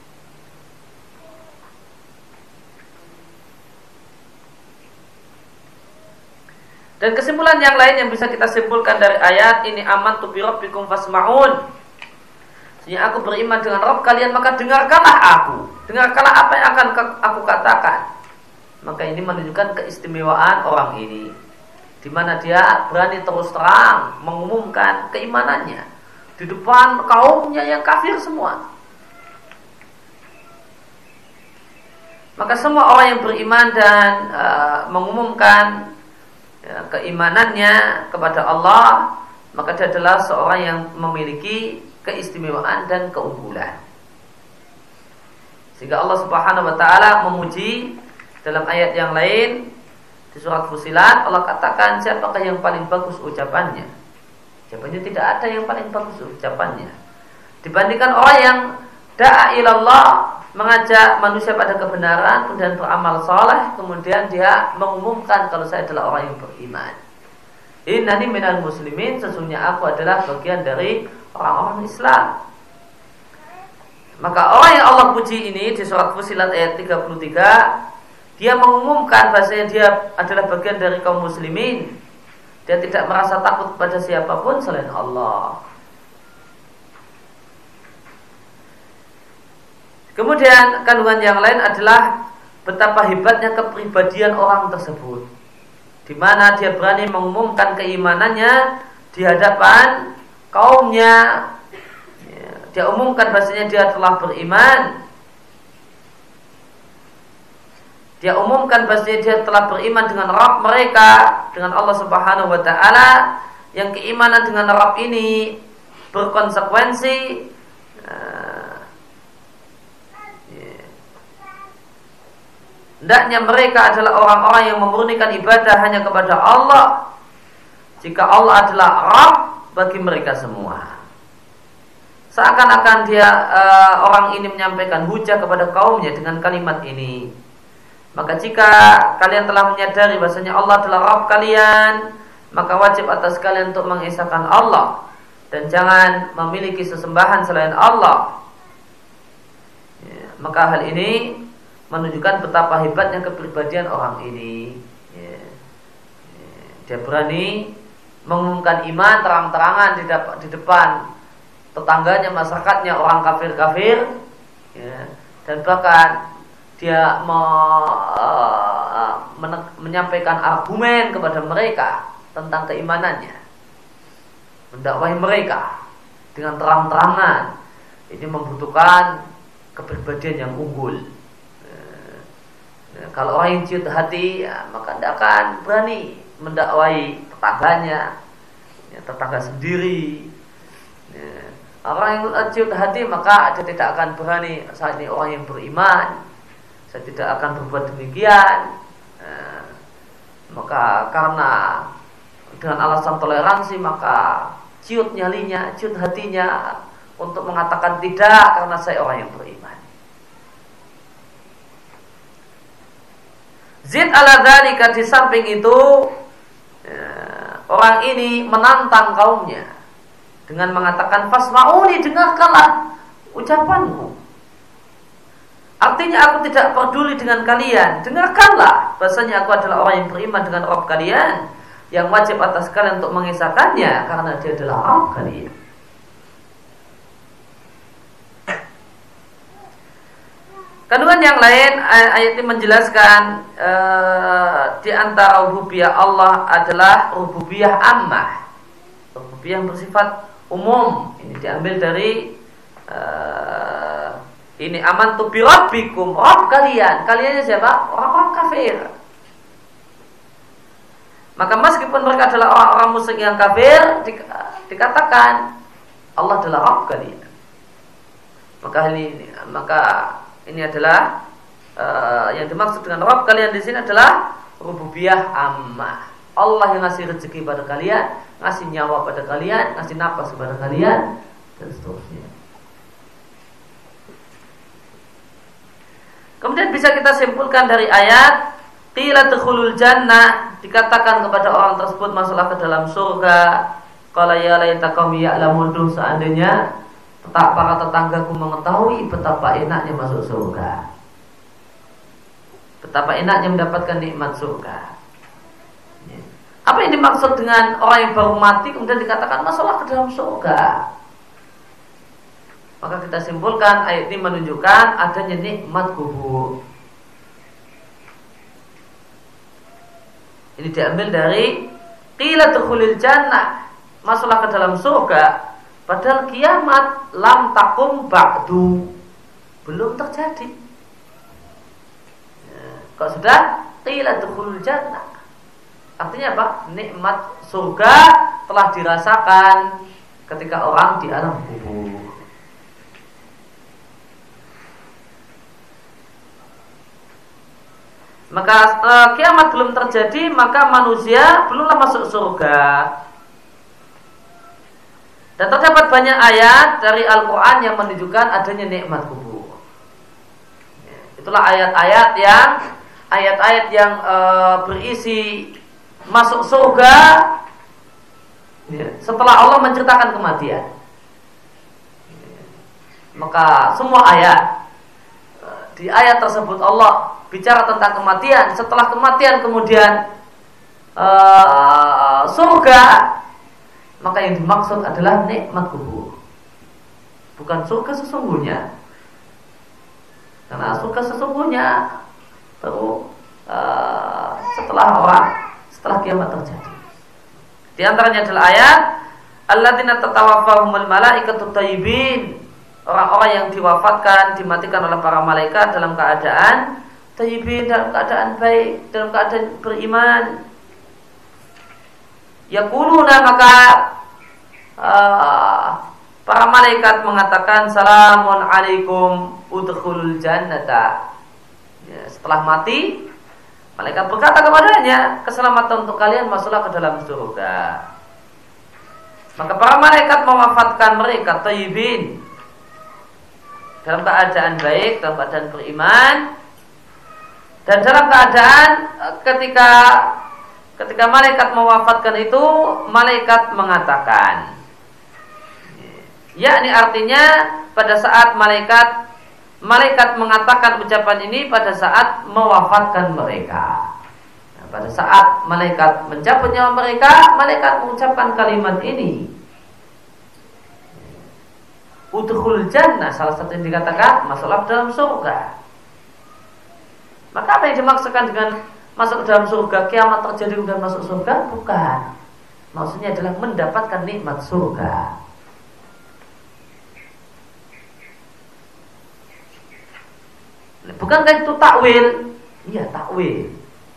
[SPEAKER 1] Dan kesimpulan yang lain yang bisa kita simpulkan dari ayat ini, amantu bi rabbikum fasma'un. Ya, aku beriman dengan Rabb kalian, maka dengarkanlah aku. Dengarkanlah apa yang akan aku katakan. Maka ini menunjukkan keistimewaan orang ini, di mana dia berani terus terang mengumumkan keimanannya di depan kaumnya yang kafir semua. Maka semua orang yang beriman dan uh, mengumumkan ya, keimanannya kepada Allah, maka dia adalah seorang yang memiliki keistimewaan dan keunggulan. Sehingga Allah Subhanahu wa taala memuji dalam ayat yang lain di surat Fussilat, Allah katakan siapakah yang paling bagus ucapannya? Jawabannya tidak ada yang paling bagus ucapannya dibandingkan orang yang da'a ilallah, mengajak manusia pada kebenaran dan beramal saleh, kemudian dia mengumumkan kalau saya adalah orang yang beriman. Innani minal muslimin, sesungguhnya aku adalah bagian dari orang-orang Islam. Maka orang yang Allah puji ini di surat Fussilat ayat tiga puluh tiga, dia mengumumkan bahasanya dia adalah bagian dari kaum muslimin. Dia tidak merasa takut kepada siapapun selain Allah. Kemudian kandungan yang lain adalah betapa hebatnya kepribadian orang tersebut, di mana dia berani mengumumkan keimanannya di hadapan kaumnya. Dia umumkan bahasanya dia telah beriman. Dia umumkan bahasanya dia telah beriman dengan Rabb mereka, dengan Allah Subhanahu wa taala, yang keimanan dengan Rabb ini berkonsekuensi hendaknya mereka adalah orang-orang yang memurnikan ibadah hanya kepada Allah, jika Allah adalah Rabb bagi mereka semua. Seakan-akan dia uh, orang ini menyampaikan hujah kepada kaumnya dengan kalimat ini. Maka jika kalian telah menyadari bahasanya Allah adalah Rabb kalian, maka wajib atas kalian untuk mengesahkan Allah dan jangan memiliki sesembahan selain Allah. Ya, maka hal ini menunjukkan betapa hebatnya kepribadian orang ini. Ya, ya, dia berani mengumumkan iman terang-terangan di, di depan tetangganya, masyarakatnya, orang kafir-kafir, ya, dan bahkan dia me, uh, men- menyampaikan argumen kepada mereka tentang keimanannya, mendakwahi mereka dengan terang-terangan. Ini membutuhkan kepribadian yang unggul. Ya, kalau orang yang ciut hati, ya, maka tidak akan berani mendakwahi tetangganya, ya, tetangga sendiri. Ya, orang yang ciut hati maka dia tidak akan berani, saat ini orang yang beriman, saya tidak akan berbuat demikian. Nah, maka karena dengan alasan toleransi, maka ciut nyalinya, ciut hatinya untuk mengatakan tidak, karena saya orang yang beriman. Zid ala dzalika, di samping itu ya, orang ini menantang kaumnya dengan mengatakan fasma'uni, dengarkanlah ucapanku. Artinya aku tidak peduli dengan kalian, dengarkanlah bahasanya aku adalah orang yang beriman dengan Rabb kalian, yang wajib atas kalian untuk mengisahkannya karena dia adalah Rabb kalian. Kandungan yang lain, ayat ini menjelaskan uh, di antara rububiyah Allah adalah rububiyah ammah, rububiyah yang bersifat umum. Ini diambil dari uh, ini amantu bi rabbikum, Rabb kalian. Kaliannya siapa? Orang-orang kafir. Maka meskipun mereka adalah orang-orang musyrik yang kafir, di, dikatakan Allah adalah Rabb kalian. Maka ini maka ini adalah uh, yang dimaksud dengan Rabb kalian di sini adalah rububiyah ammah. Allah yang ngasih rezeki pada kalian, ngasih nyawa pada kalian, ngasih napas pada kalian, dan seterusnya. Kemudian bisa kita simpulkan dari ayat qila dukhulul jannah, dikatakan kepada orang tersebut masalah ke dalam surga, qala ya laita qaumi ya'lamun, seandainya para tetanggaku mengetahui betapa enaknya masuk surga, betapa enaknya mendapatkan nikmat surga. Apa yang dimaksud dengan orang yang baru mati kemudian dikatakan masalah ke dalam surga? Maka kita simpulkan ayat ini menunjukkan adanya nikmat kubur. Ini diambil dari qila dukhulil jannah, masuklah ke dalam surga, padahal kiamat lam takum ba'du, belum terjadi. Ya, kok sudah qila dukhulil jannah, artinya apa? Nikmat surga telah dirasakan ketika orang di alam kubur. Maka e, kiamat belum terjadi, maka manusia belumlah masuk surga. Dan terdapat banyak ayat dari Al-Quran yang menunjukkan adanya nikmat kubur. Itulah ayat-ayat yang ayat-ayat yang e, berisi masuk surga ya, setelah Allah menceritakan kematian. Maka semua ayat, di ayat tersebut Allah bicara tentang kematian. Setelah kematian kemudian uh, surga, maka yang dimaksud adalah nikmat kubur, bukan surga sesungguhnya. Karena surga sesungguhnya baru uh, setelah orang setelah kiamat terjadi. Di antaranya adalah ayat alladzina tatawaffahumul malaikatu thayyibin, orang-orang yang diwafatkan, dimatikan oleh para malaikat dalam keadaan thayyibin, dalam keadaan baik, dalam keadaan beriman. Yaquluna, maka uh, para malaikat mengatakan salamun alaikum udkhulul jannata. Ya, setelah mati, malaikat berkata kepadanya, keselamatan untuk kalian, masuklah ke dalam surga. Maka para malaikat mewafatkan mereka thayyibin, dalam keadaan baik, dalam keadaan beriman, dan dalam keadaan ketika ketika malaikat mewafatkan itu, malaikat mengatakan, yakni artinya pada saat malaikat malaikat mengatakan ucapan ini pada saat mewafatkan mereka. Nah, pada saat malaikat mencabut nyawa mereka, malaikat mengucapkan kalimat ini, udkhul jannah, salah satu yang dikatakan masuklah dalam surga. Maka apa yang dimaksudkan dengan masuk dalam surga, kiamat terjadi dan masuk surga? Bukan. Maksudnya adalah mendapatkan nikmat surga. Bukankah itu takwil? Iya, takwil.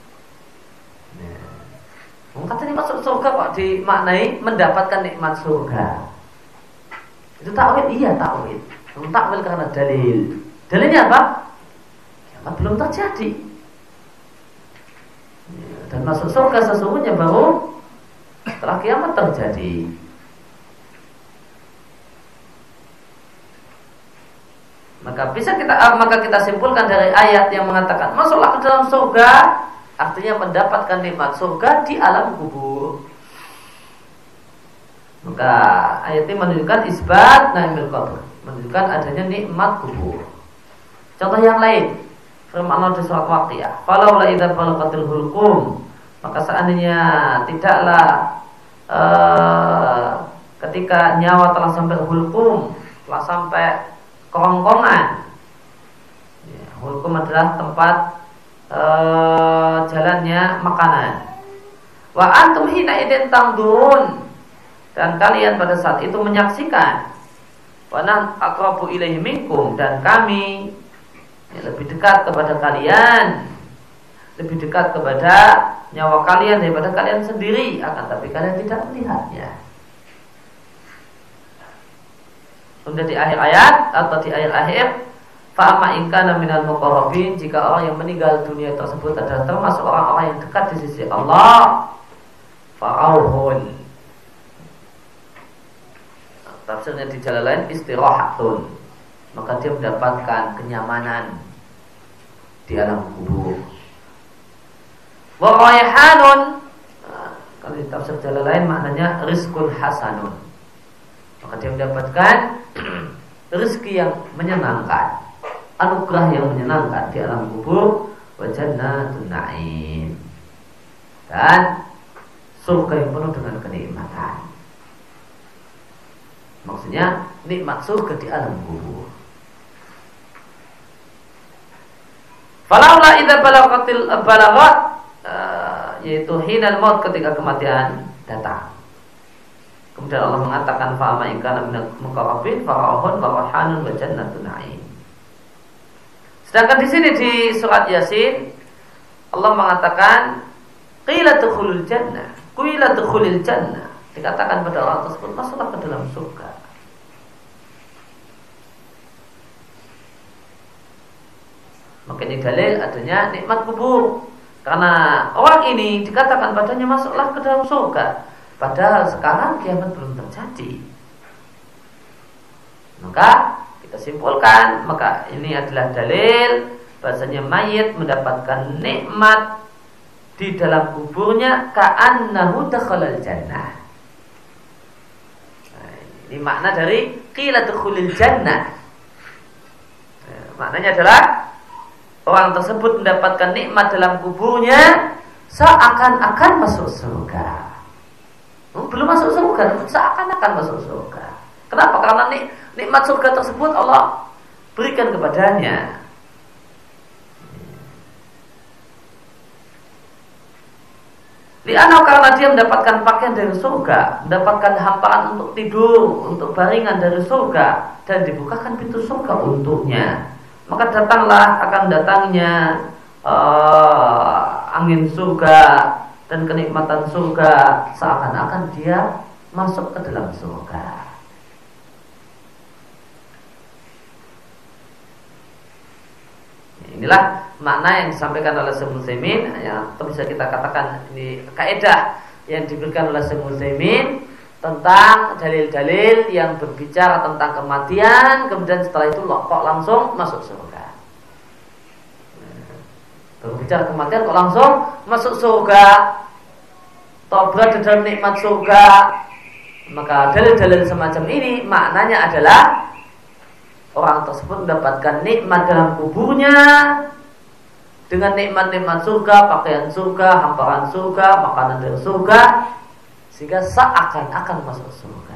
[SPEAKER 1] Nah, katanya masuk surga kok dimaknai mendapatkan nikmat surga. Itu takwil? Iya, takwil. Takwil karena dalil. Dalilnya apa? Kiamat belum terjadi. Dan masuk surga sesungguhnya baru setelah kiamat terjadi. Maka bisa kita maka kita simpulkan dari ayat yang mengatakan masuklah ke dalam surga, artinya mendapatkan nikmat surga di alam kubur. Maka ayat ini menunjukkan isbat naimil qabr, menunjukkan adanya nikmat kubur. Contoh yang lain, firman Allah di surat Waqiah, "Falaula idza balaghatil hulqum", maka seandainya tidaklah uh, ketika nyawa telah sampai hulqum, telah sampai kerongkongan. Ya, hulqum adalah tempat uh, jalannya makanan. Wa antum hina idin tangdurun, dan kalian pada saat itu menyaksikan wa nan aqrabu ilaihi minkum, dan kami ya, lebih dekat kepada kalian, lebih dekat kepada nyawa kalian daripada kalian sendiri, akan tapi kalian tidak melihatnya. Kemudian di akhir ayat atau di akhir-akhir, fa amma in kana minal muqarrabin, jika orang yang meninggal dunia tersebut adalah termasuk orang-orang yang dekat di sisi Allah, fa'auhun, tafsirnya di jalan lain istirahatun, maka dia mendapatkan kenyamanan di alam kubur. Wa raihanun, kalau di tafsir jalan lain maknanya rizqun hasanun, maka dia mendapatkan rezeki yang menyenangkan, anugerah yang menyenangkan di alam kubur, wa jannatun na'im, dan surga yang penuh dengan kenikmatan. Maksudnya nikmat surga di alam kubur. Falaula idza balaghatil balaghat, uh, yaitu hinal maut, ketika kematian datang. Kemudian Allah mengatakan fa amma in kana minal muqarrabin farahun wa rahanun wa jannatun na'im. Sedangkan di sini di surat Yasin Allah mengatakan qila dukhulul jannah, qila dukhulil jannah, dikatakan pada orang tersebut masuklah ke dalam surga. Maka ini dalil adanya nikmat kubur, karena orang ini dikatakan padanya masuklah ke dalam surga, padahal sekarang kiamat belum terjadi. Maka kita simpulkan, maka ini adalah dalil bahasanya mayit mendapatkan nikmat di dalam kuburnya ka'annahu dakhalal jannah. Nah, ini makna dari qila dukhulil jannah. Nah, maknanya adalah orang tersebut mendapatkan nikmat dalam kuburnya seakan-akan masuk surga. Belum masuk surga, seakan-akan masuk surga. Kenapa? Karena nik nikmat surga tersebut Allah berikan kepadanya. Li'anau, karena dia mendapatkan pakaian dari surga, mendapatkan hamparan untuk tidur, untuk baringan dari surga, dan dibukakan pintu surga untuknya. Maka datanglah akan datangnya uh, angin surga dan kenikmatan surga, seakan-akan dia masuk ke dalam surga. Inilah makna yang disampaikan oleh Syekh Utsaimin, yang bisa kita katakan ini kaidah yang diberikan oleh Syekh Utsaimin tentang dalil-dalil yang berbicara tentang kematian, kemudian setelah itu kok langsung masuk surga. Berbicara kematian kok langsung masuk surga, atau berada dalam nikmat surga. Maka dalil-dalil semacam ini maknanya adalah orang tersebut mendapatkan nikmat dalam kuburnya dengan nikmat-nikmat surga, pakaian surga, hamparan surga, makanan dari surga, sehingga seakan-akan masuk surga.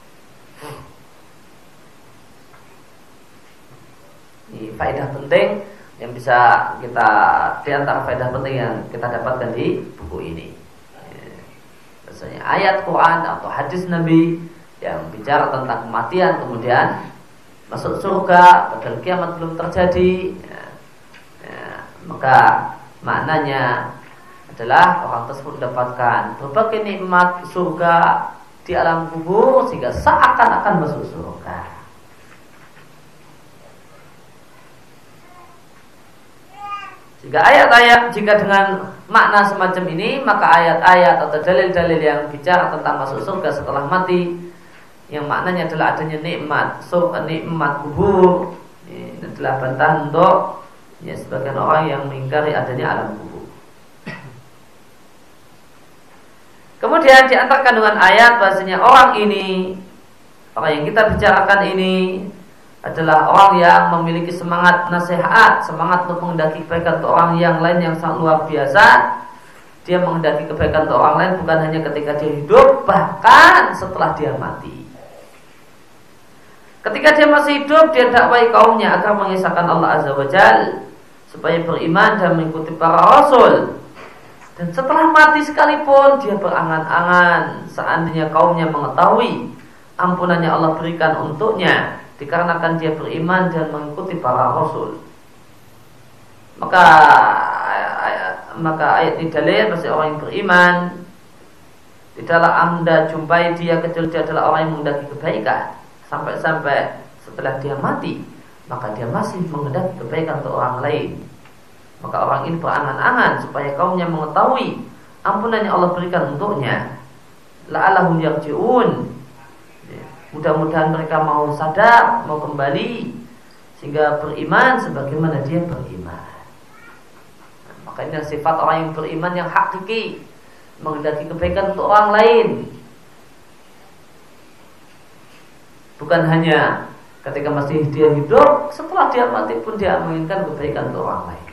[SPEAKER 1] Ini faedah penting yang bisa kita, di antara faedah penting yang kita dapatkan di buku ini. Biasanya ayat Quran atau hadis Nabi yang bicara tentang kematian kemudian masuk surga padahal kiamat belum terjadi, ya, ya, maka maknanya adalah orang tersebut mendapatkan berbagai nikmat surga di alam kubur sehingga seakan-akan masuk surga. Jika ayat-ayat, jika dengan makna semacam ini, maka ayat-ayat atau dalil-dalil yang bicara tentang masuk surga setelah mati, yang maknanya adalah adanya nikmat surga, nikmat kubur, ini adalah bantahan untuk ya, sebagian orang yang mengingkari adanya alam kubur. Kemudian di antara kandungan ayat bahasanya orang ini, orang yang kita bicarakan ini adalah orang yang memiliki semangat nasihat, semangat untuk menghendaki kebaikan untuk orang yang lain yang sangat luar biasa. Dia menghendaki kebaikan untuk orang lain bukan hanya ketika dia hidup, bahkan setelah dia mati. Ketika dia masih hidup, dia dakwai kaumnya agar mengisahkan Allah Azza wa Jalla, supaya beriman dan mengikuti para rasul. Dan setelah mati sekalipun dia berangan-angan seandainya kaumnya mengetahui ampunannya Allah berikan untuknya dikarenakan dia beriman dan mengikuti para rasul. Maka maka ayat ini dalil bahwa orang yang beriman tidaklah Anda jumpai dia kecuali dia adalah orang yang menghendaki kebaikan sampai-sampai setelah dia mati maka dia masih menghendaki kebaikan untuk orang lain. Maka orang ini berangan-angan supaya kaumnya mengetahui ampunan yang Allah berikan untuknya. La'allahum yarji'un. Mudah-mudahan mereka mau sadar, mau kembali sehingga beriman sebagaimana dia beriman. Nah, maka ini sifat orang yang beriman yang hakiki, menghendaki kebaikan untuk orang lain. Bukan hanya ketika masih dia hidup, setelah dia mati pun dia menginginkan kebaikan untuk orang lain.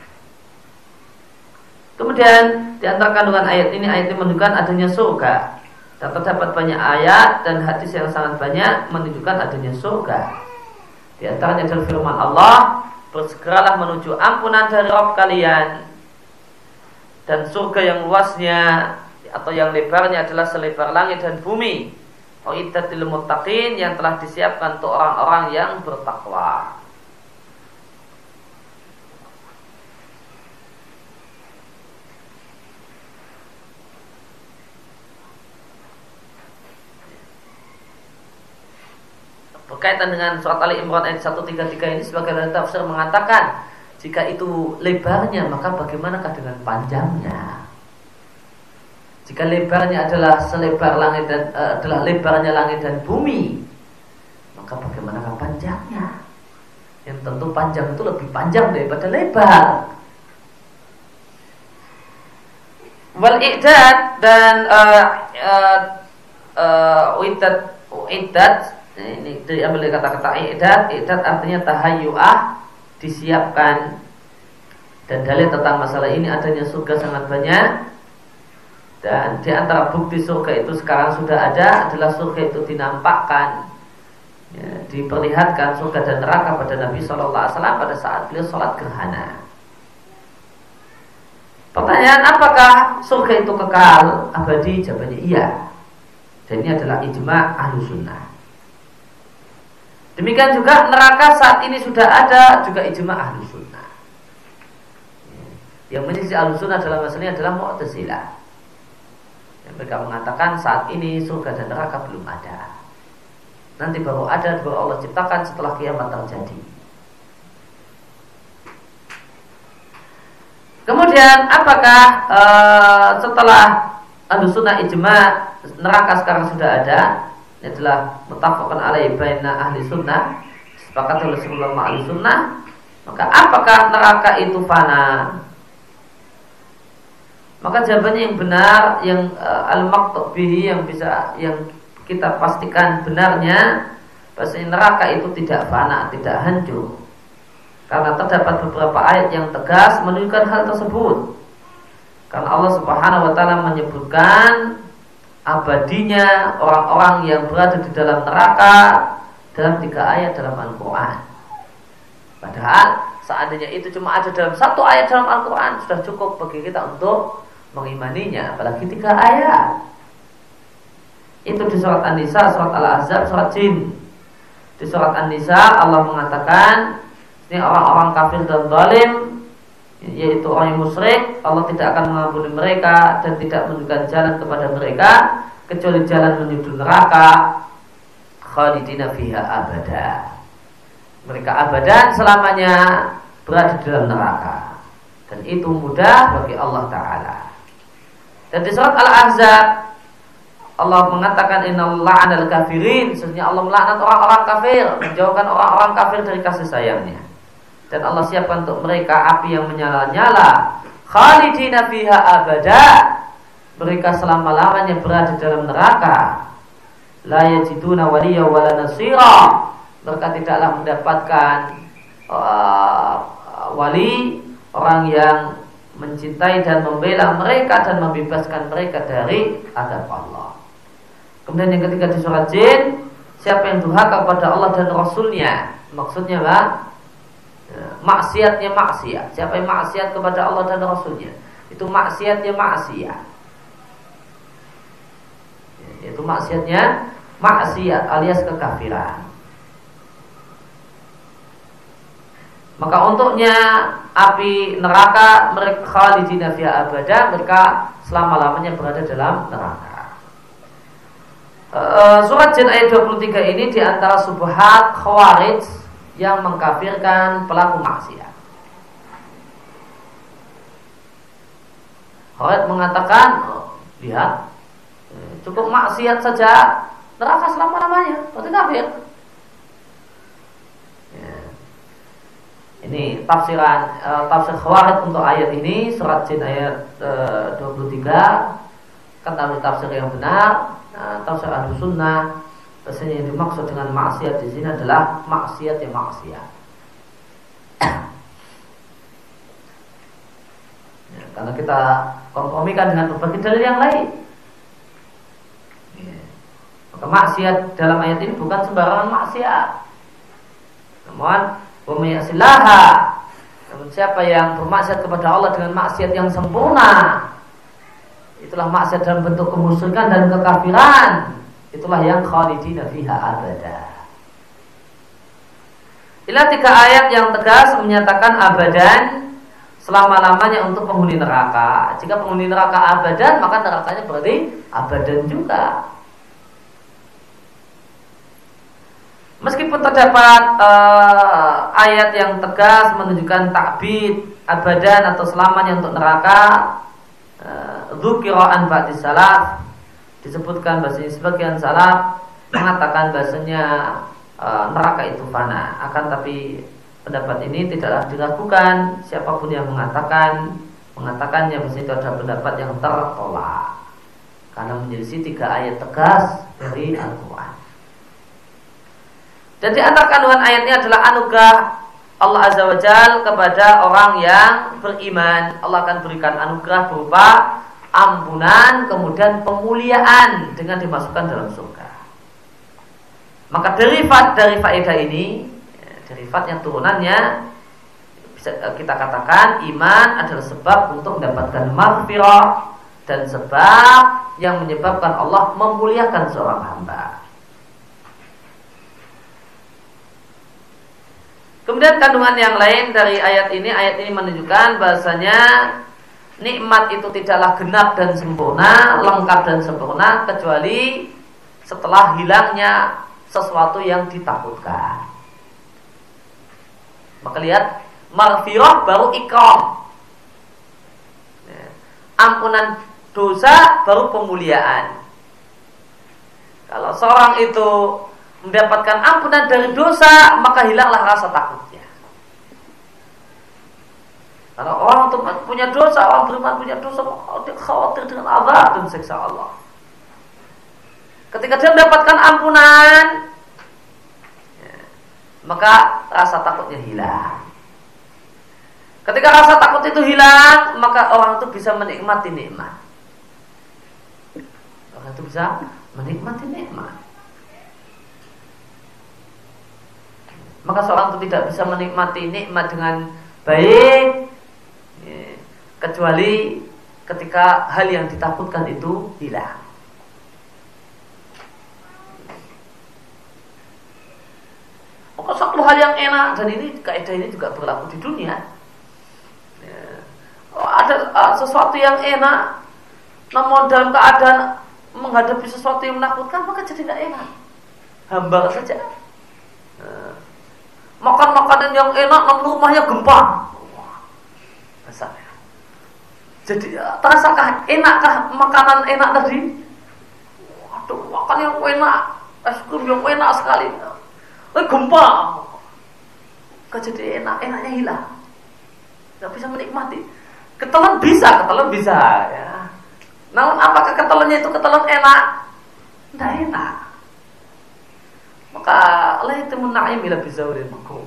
[SPEAKER 1] Kemudian di antara kandungan ayat ini, ayat ini menunjukkan adanya surga. Dan terdapat banyak ayat dan hadis yang sangat banyak menunjukkan adanya surga. Di antaranya adalah firman Allah, bersegeralah menuju ampunan dari Rabb kalian. Dan surga yang luasnya atau yang lebarnya adalah selebar langit dan bumi. Uiddat lil muttaqin, yang telah disiapkan untuk orang-orang yang bertakwa. Berkaitan dengan surat Ali Imran ayat seratus tiga puluh tiga ini, sebagian dari tafsir mengatakan jika itu lebarnya maka bagaimanakah dengan panjangnya? Jika lebarnya adalah selebar langit dan uh, adalah lebarnya langit dan bumi, maka bagaimanakah panjangnya? Yang tentu panjang itu lebih panjang daripada lebar. Wal i'dad dan uh, uh, uh, uiddat uiddat ini diambil dari kata-kata i'dad. I'dad artinya tahayyu'ah, disiapkan. Dan dalil tentang masalah ini adanya surga sangat banyak. Dan di antara bukti surga itu sekarang sudah ada adalah surga itu dinampakkan, ya, diperlihatkan surga dan neraka pada Nabi shallallahu alaihi wasallam pada saat beliau sholat gerhana. Pertanyaan, apakah surga itu kekal abadi? Jawabannya iya. Dan ini adalah ijma' ahlu sunnah. Demikian juga neraka saat ini sudah ada, juga ijma' ahlu sunnah. Yang menyelisih ahlu sunnah dalam masalah ini adalah Mu'tazilah. Yang mereka mengatakan saat ini surga dan neraka belum ada. Nanti baru ada, baru Allah ciptakan setelah kiamat terjadi. Kemudian apakah uh, setelah ahlu sunnah ijma' neraka sekarang sudah ada? Ini adalah muttafaqun alaihi baina ahli sunnah, sepakat oleh semua ulama ahli sunnah. Maka apakah neraka itu fana? Maka jawabannya yang benar, yang uh, al-maqtu' bihi, yang bisa yang kita pastikan benarnya, bahwasanya neraka itu tidak fana, tidak hancur. Karena terdapat beberapa ayat yang tegas menunjukkan hal tersebut. Karena Allah Subhanahu wa taala menyebutkan abadinya orang-orang yang berada di dalam neraka dalam tiga ayat dalam Al-Quran. Padahal seandainya itu cuma ada dalam satu ayat dalam Al-Quran, sudah cukup bagi kita untuk mengimaninya, apalagi tiga ayat. Itu di surat An-Nisa, surat Al-Ahzab, surat Jin. Di surat An-Nisa Allah mengatakan ini orang-orang kafir dan zalim, yaitu orang yang musyrik, Allah tidak akan mengampuni mereka dan tidak menunjukkan jalan kepada mereka kecuali jalan menuju neraka, khalidina fiha abada. Mereka abadan selamanya berada di dalam neraka, dan itu mudah bagi Allah Ta'ala. Dan di surat Al-Ahzab Allah mengatakan innallaha 'alal kafirin, sesungguhnya Allah melaknat orang-orang kafir, menjauhkan orang-orang kafir dari kasih sayangnya. Dan Allah siapkan untuk mereka api yang menyala-nyala, khalidina fiha abada, mereka selama-lamanya berada dalam neraka. La yajiduna waliya wala nasira, mereka tidaklah mendapatkan uh, wali, orang yang mencintai dan membela mereka dan membebaskan mereka dari azab Allah. Kemudian yang ketiga di surat Jin, siapa yang durhaka kepada Allah dan Rasulnya, maksudnya apa? Maksiatnya maksiat. Siapa yang maksiat kepada Allah dan Rasulnya, itu maksiatnya maksiat. Itu maksiatnya maksiat alias kekafiran. Maka untuknya api neraka mereka khalidina fiha abada, mereka selama-lamanya berada dalam neraka. Uh, surat Jin ayat dua puluh tiga ini diantara subhat khawarij yang mengkafirkan pelaku maksiat. Khawarij mengatakan, oh, lihat, cukup maksiat saja neraka selama-lamanya, berarti kafir. Ya. Ini tafsiran uh, tafsir Khawarij untuk ayat ini, surat Jin ayat uh, dua puluh tiga. Kata tafsir yang benar, uh, tafsir Ahlus Sunnah, bahasanya yang dimaksud dengan maksiat di sini adalah maksiat yang maksiat. Ya, karena kita kompromikan dengan berbagai dalil yang lain. Ya. Maka maksiat dalam ayat ini bukan sembarangan maksiat. Namun Wamiyasilaha, namun siapa yang bermaksiat kepada Allah dengan maksiat yang sempurna, itulah maksiat dalam bentuk kemusyrikan dan kekafiran, itulah yang khalidina fiha abada. Inilah tiga ayat yang tegas menyatakan abadan, selama-lamanya untuk penghuni neraka. Jika penghuni neraka abadan, maka nerakanya berarti abadan juga. Meskipun terdapat uh, ayat yang tegas menunjukkan takbid abadan atau selamanya untuk neraka, dzukira an ba'di salaf, disebutkan bahasanya sebagian salaf mengatakan bahasanya uh, neraka itu fana. Akan tapi pendapat ini tidaklah diragukan siapapun yang mengatakan mengatakannya bahasanya itu adalah pendapat yang tertolak karena menyelisih tiga ayat tegas dari Al-Quran. Dan di antara kandungan ayatnya adalah anugerah Allah Azza wa Jalla kepada orang yang beriman. Allah akan berikan anugerah berupa ampunan, kemudian pemuliaan dengan dimasukkan dalam surga. Maka derivat dari faedah ini, derivat yang turunannya, bisa kita katakan iman adalah sebab untuk mendapatkan maghfirah dan sebab yang menyebabkan Allah memuliakan seorang hamba. Kemudian kandungan yang lain dari ayat ini, ayat ini menunjukkan bahasanya nikmat itu tidaklah genap dan sempurna, lengkap dan sempurna kecuali setelah hilangnya sesuatu yang ditakutkan. Maka lihat, maghfirah baru ikram, ampunan dosa baru pemuliaan. Kalau seorang itu mendapatkan ampunan dari dosa, maka hilanglah rasa takutnya. Kalau orang itu punya dosa, orang beriman punya dosa, dia khawatir dengan azab dan siksa Allah. Ketika dia mendapatkan ampunan, ya, maka rasa takutnya hilang. Ketika rasa takut itu hilang, maka orang itu bisa menikmati nikmat. Orang itu bisa menikmati nikmat. Maka seorang itu tidak bisa menikmati nikmat dengan baik ya, kecuali ketika hal yang ditakutkan itu hilang. Maka satu hal yang enak, dan ini kaidah ini juga berlaku di dunia ya, oh, ada uh, sesuatu yang enak, namun dalam keadaan menghadapi sesuatu yang menakutkan, maka jadi tidak enak, hambar saja. Nah, makan makanan yang enak namun rumahnya gempa. Wah, rasanya. Jadi terasakah enakkah makanan enak tadi? Waduh, makan yang enak, es krim yang enak sekali. Eh gempa. Kok jadi enak, enaknya hilang. Tidak bisa menikmati. Ketelan bisa, ketelan bisa ya. Namun apakah ketelannya itu ketelan enak? Tidak enak. Maka Allah itu mena'im ila bizaurin makruh.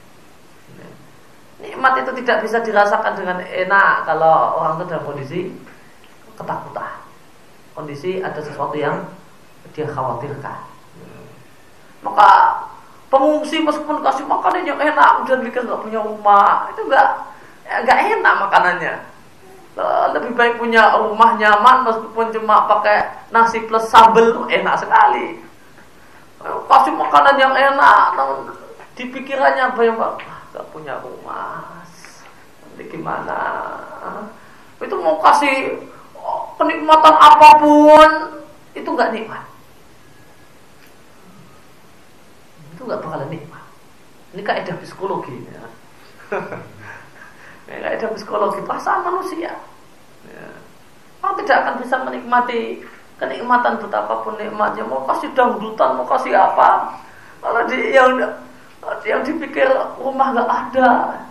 [SPEAKER 1] Nikmat itu tidak bisa dirasakan dengan enak kalau orang itu dalam kondisi ketakutan, kondisi ada sesuatu yang dia khawatirkan. Maka pengungsi meskipun kasih makanan yang enak, kemudian mikir nggak punya rumah, itu nggak nggak enak makanannya. Lebih baik punya rumah nyaman meskipun cuma pakai nasi plus sambal, enak sekali. Kasih makanan yang enak, namun di pikirannya apa yang Pak? Gak punya rumah, nanti gimana? Itu mau kasih kenikmatan apapun, itu gak nikmat. Itu gak bakalan nikmat. Ini kaidah psikologi ya. Ini kaidah psikologi perasaan manusia ya. Orang tidak akan bisa menikmati kenikmatan betapapun nikmatnya. Mau kasih dangdutan, mau kasih apa, malah di, yang yang dipikir rumah gak ada,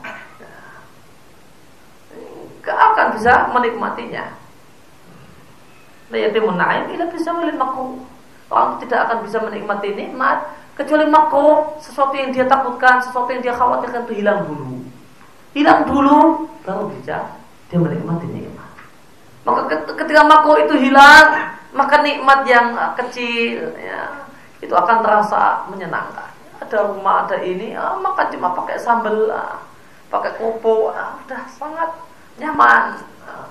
[SPEAKER 1] gak akan bisa menikmatinya. Nah, yatimun na'im ila bisa walil makruh. Orang tidak akan bisa menikmati nikmat kecuali makruh, sesuatu yang dia takutkan, sesuatu yang dia khawatirkan itu hilang dulu. Hilang dulu baru bisa dia menikmati nikmat. Maka ketika makruh itu hilang, maka nikmat yang kecil ya, itu akan terasa menyenangkan. Ada rumah, ada ini, ah, maka cuma pakai sambal, ah, pakai kerupuk, ah, udah sangat nyaman. Ah.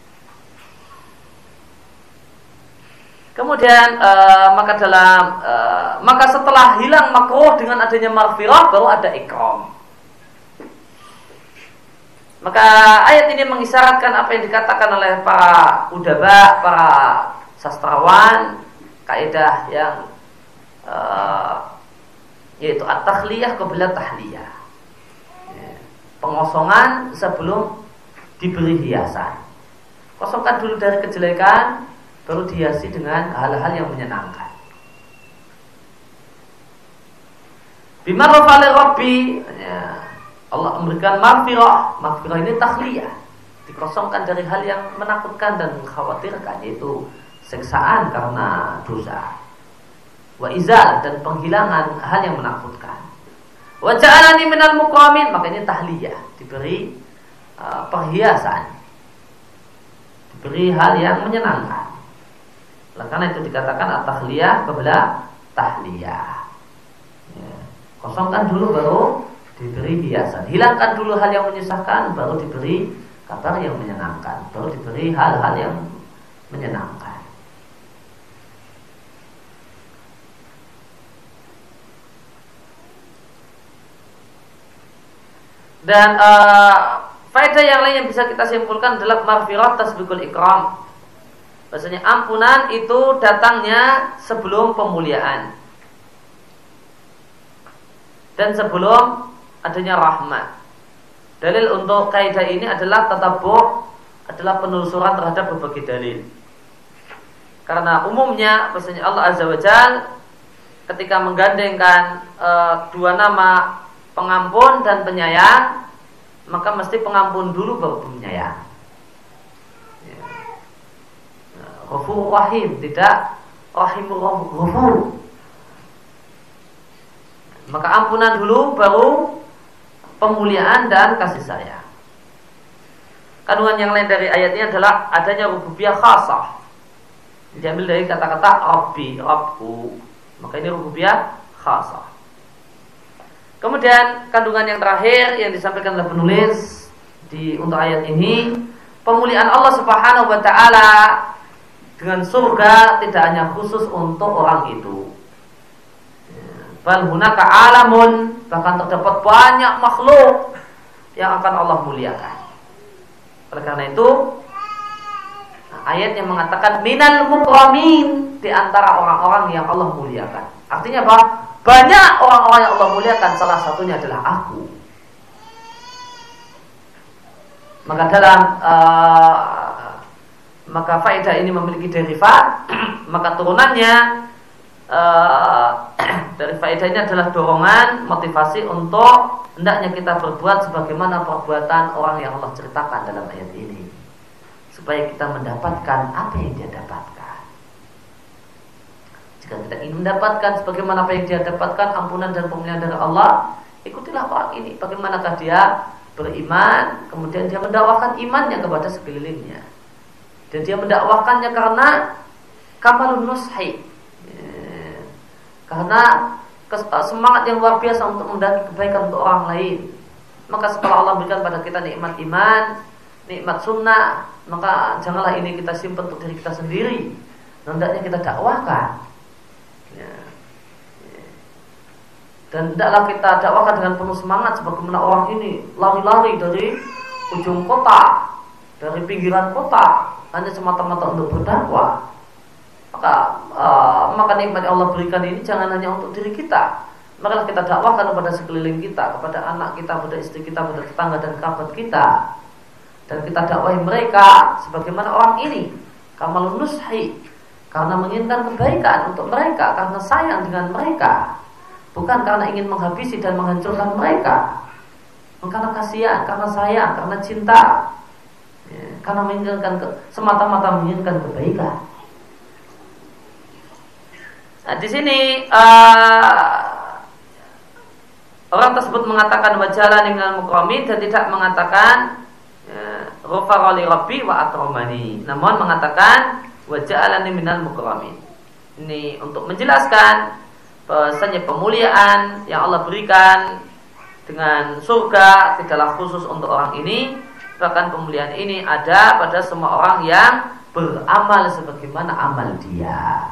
[SPEAKER 1] Kemudian uh, maka dalam uh, maka setelah hilang makruh dengan adanya maghfirah baru ada ikram. Maka ayat ini mengisyaratkan apa yang dikatakan oleh para udaba, para sastrawan, kaidah yang uh, yaitu at-takhliyah qabla tahliyah. Pengosongan sebelum diberi hiasan. Kosongkan dulu dari kejelekan, baru dihiasi dengan hal-hal yang menyenangkan. Bima rafa'ali Rabbi, ya, Allah memberikan maghfirah. Maghfirah ini takhliyah, dikosongkan dari hal yang menakutkan dan mengkhawatirkan, yaitu siksaan karena dosa, wa izal, dan penghilangan hal yang menakutkan. Wa ja'alani minal mukramin, makanya tahliyah, diberi uh, perhiasan, diberi hal yang menyenangkan. Karena itu dikatakan at-tahliyah qabla tahliyah. Ya. Kosongkan dulu baru diberi hiasan. Hilangkan dulu hal yang menyusahkan, baru diberi kabar yang menyenangkan, baru diberi hal-hal yang menyenangkan. Dan uh, faedah yang lain yang bisa kita simpulkan adalah maghfirah tasbiqul ikram. Bahasanya ampunan itu datangnya sebelum pemuliaan dan sebelum adanya rahmat. Dalil untuk kaidah ini adalah tatabbu', adalah penelusuran terhadap berbagai dalil. Karena umumnya bahasanya Allah Azza wa Jalla ketika menggandengkan e, dua nama pengampun dan penyayang, maka mesti pengampun dulu baru penyayang. Ghafur Rahim, tidak Rahimur Ghafur. Maka ampunan dulu baru pemuliaan dan kasih sayang. Kandungan yang lain dari ayat ini adalah adanya rububiyah khasah. Diambil dari kata-kata Rabbi, Rabbku. Maka ini rububiyah khasah. Kemudian kandungan yang terakhir yang disampaikan oleh penulis di untuk ayat ini, pemuliaan Allah Subhanahu wa taala dengan surga tidak hanya khusus untuk orang itu. Bal hunaka alamun, bahkan terdapat banyak makhluk yang akan Allah muliakan. Oleh karena itu ayat yang mengatakan minal mukramin, di antara orang-orang yang Allah muliakan. Artinya apa? Banyak orang-orang yang Allah muliakan, salah satunya adalah aku. Maka dalam uh, maka faedah ini memiliki derivat, maka turunannya uh, dari faedah ini adalah dorongan, motivasi untuk hendaknya kita berbuat sebagaimana perbuatan orang yang Allah ceritakan dalam ayat ini, supaya kita mendapatkan apa yang dia dapatkan. Jika kita ingin mendapatkan sebagaimana apa yang dia dapatkan, ampunan dan pemulihan dari Allah, ikutilah orang ini. Bagaimanakah dia beriman, kemudian dia mendakwakan imannya kepada sekelilingnya, dan dia mendakwakannya karena kamalun nushi, ya, karena semangat yang luar biasa untuk mendaki kebaikan untuk orang lain. Maka setelah Allah berikan pada kita nikmat iman, nikmat sunnah, maka janganlah ini kita simpan untuk diri kita sendiri. Hendaknya kita dakwahkan. Ya. Dan tidaklah kita dakwahkan dengan penuh semangat sebagaimana orang ini lari-lari dari ujung kota, dari pinggiran kota, hanya semata-mata untuk berdakwah. Maka uh, maka nikmat yang Allah berikan ini jangan hanya untuk diri kita. Maka kita dakwahkan kepada sekeliling kita, kepada anak kita, kepada istri kita, kepada tetangga dan kerabat kita. Dan kita dakwahi mereka sebagaimana orang ini, kamalun nushi, karena menginginkan kebaikan untuk mereka, karena sayang dengan mereka, bukan karena ingin menghabisi dan menghancurkan mereka, karena kasihan, karena sayang, karena cinta, ya, karena menginginkan ke, semata-mata menginginkan kebaikan. Nah, di sini uh, orang tersebut mengatakan wajalan dengan mukrami dan tidak mengatakan Ghafarali Rabbi wa akramani, namun mengatakan waja'alani minal mukramin. Ini untuk menjelaskan bahwasanya pemuliaan yang Allah berikan dengan surga tidaklah khusus untuk orang ini, bahkan pemuliaan ini ada pada semua orang yang beramal sebagaimana amal dia.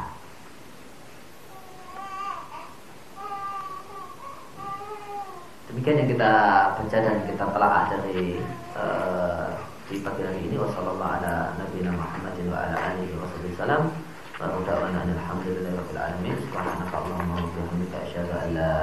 [SPEAKER 1] Demikian yang kita baca dan kita telah dari uh, di pagi hari ini. Wassallallahu ala nabiyina Muhammadin wa ala alihi wa sallam. Wa ta'ala alhamdulillahi rabbil alamin. Subhanaka Allahumma wa bihamdika asyhadu an la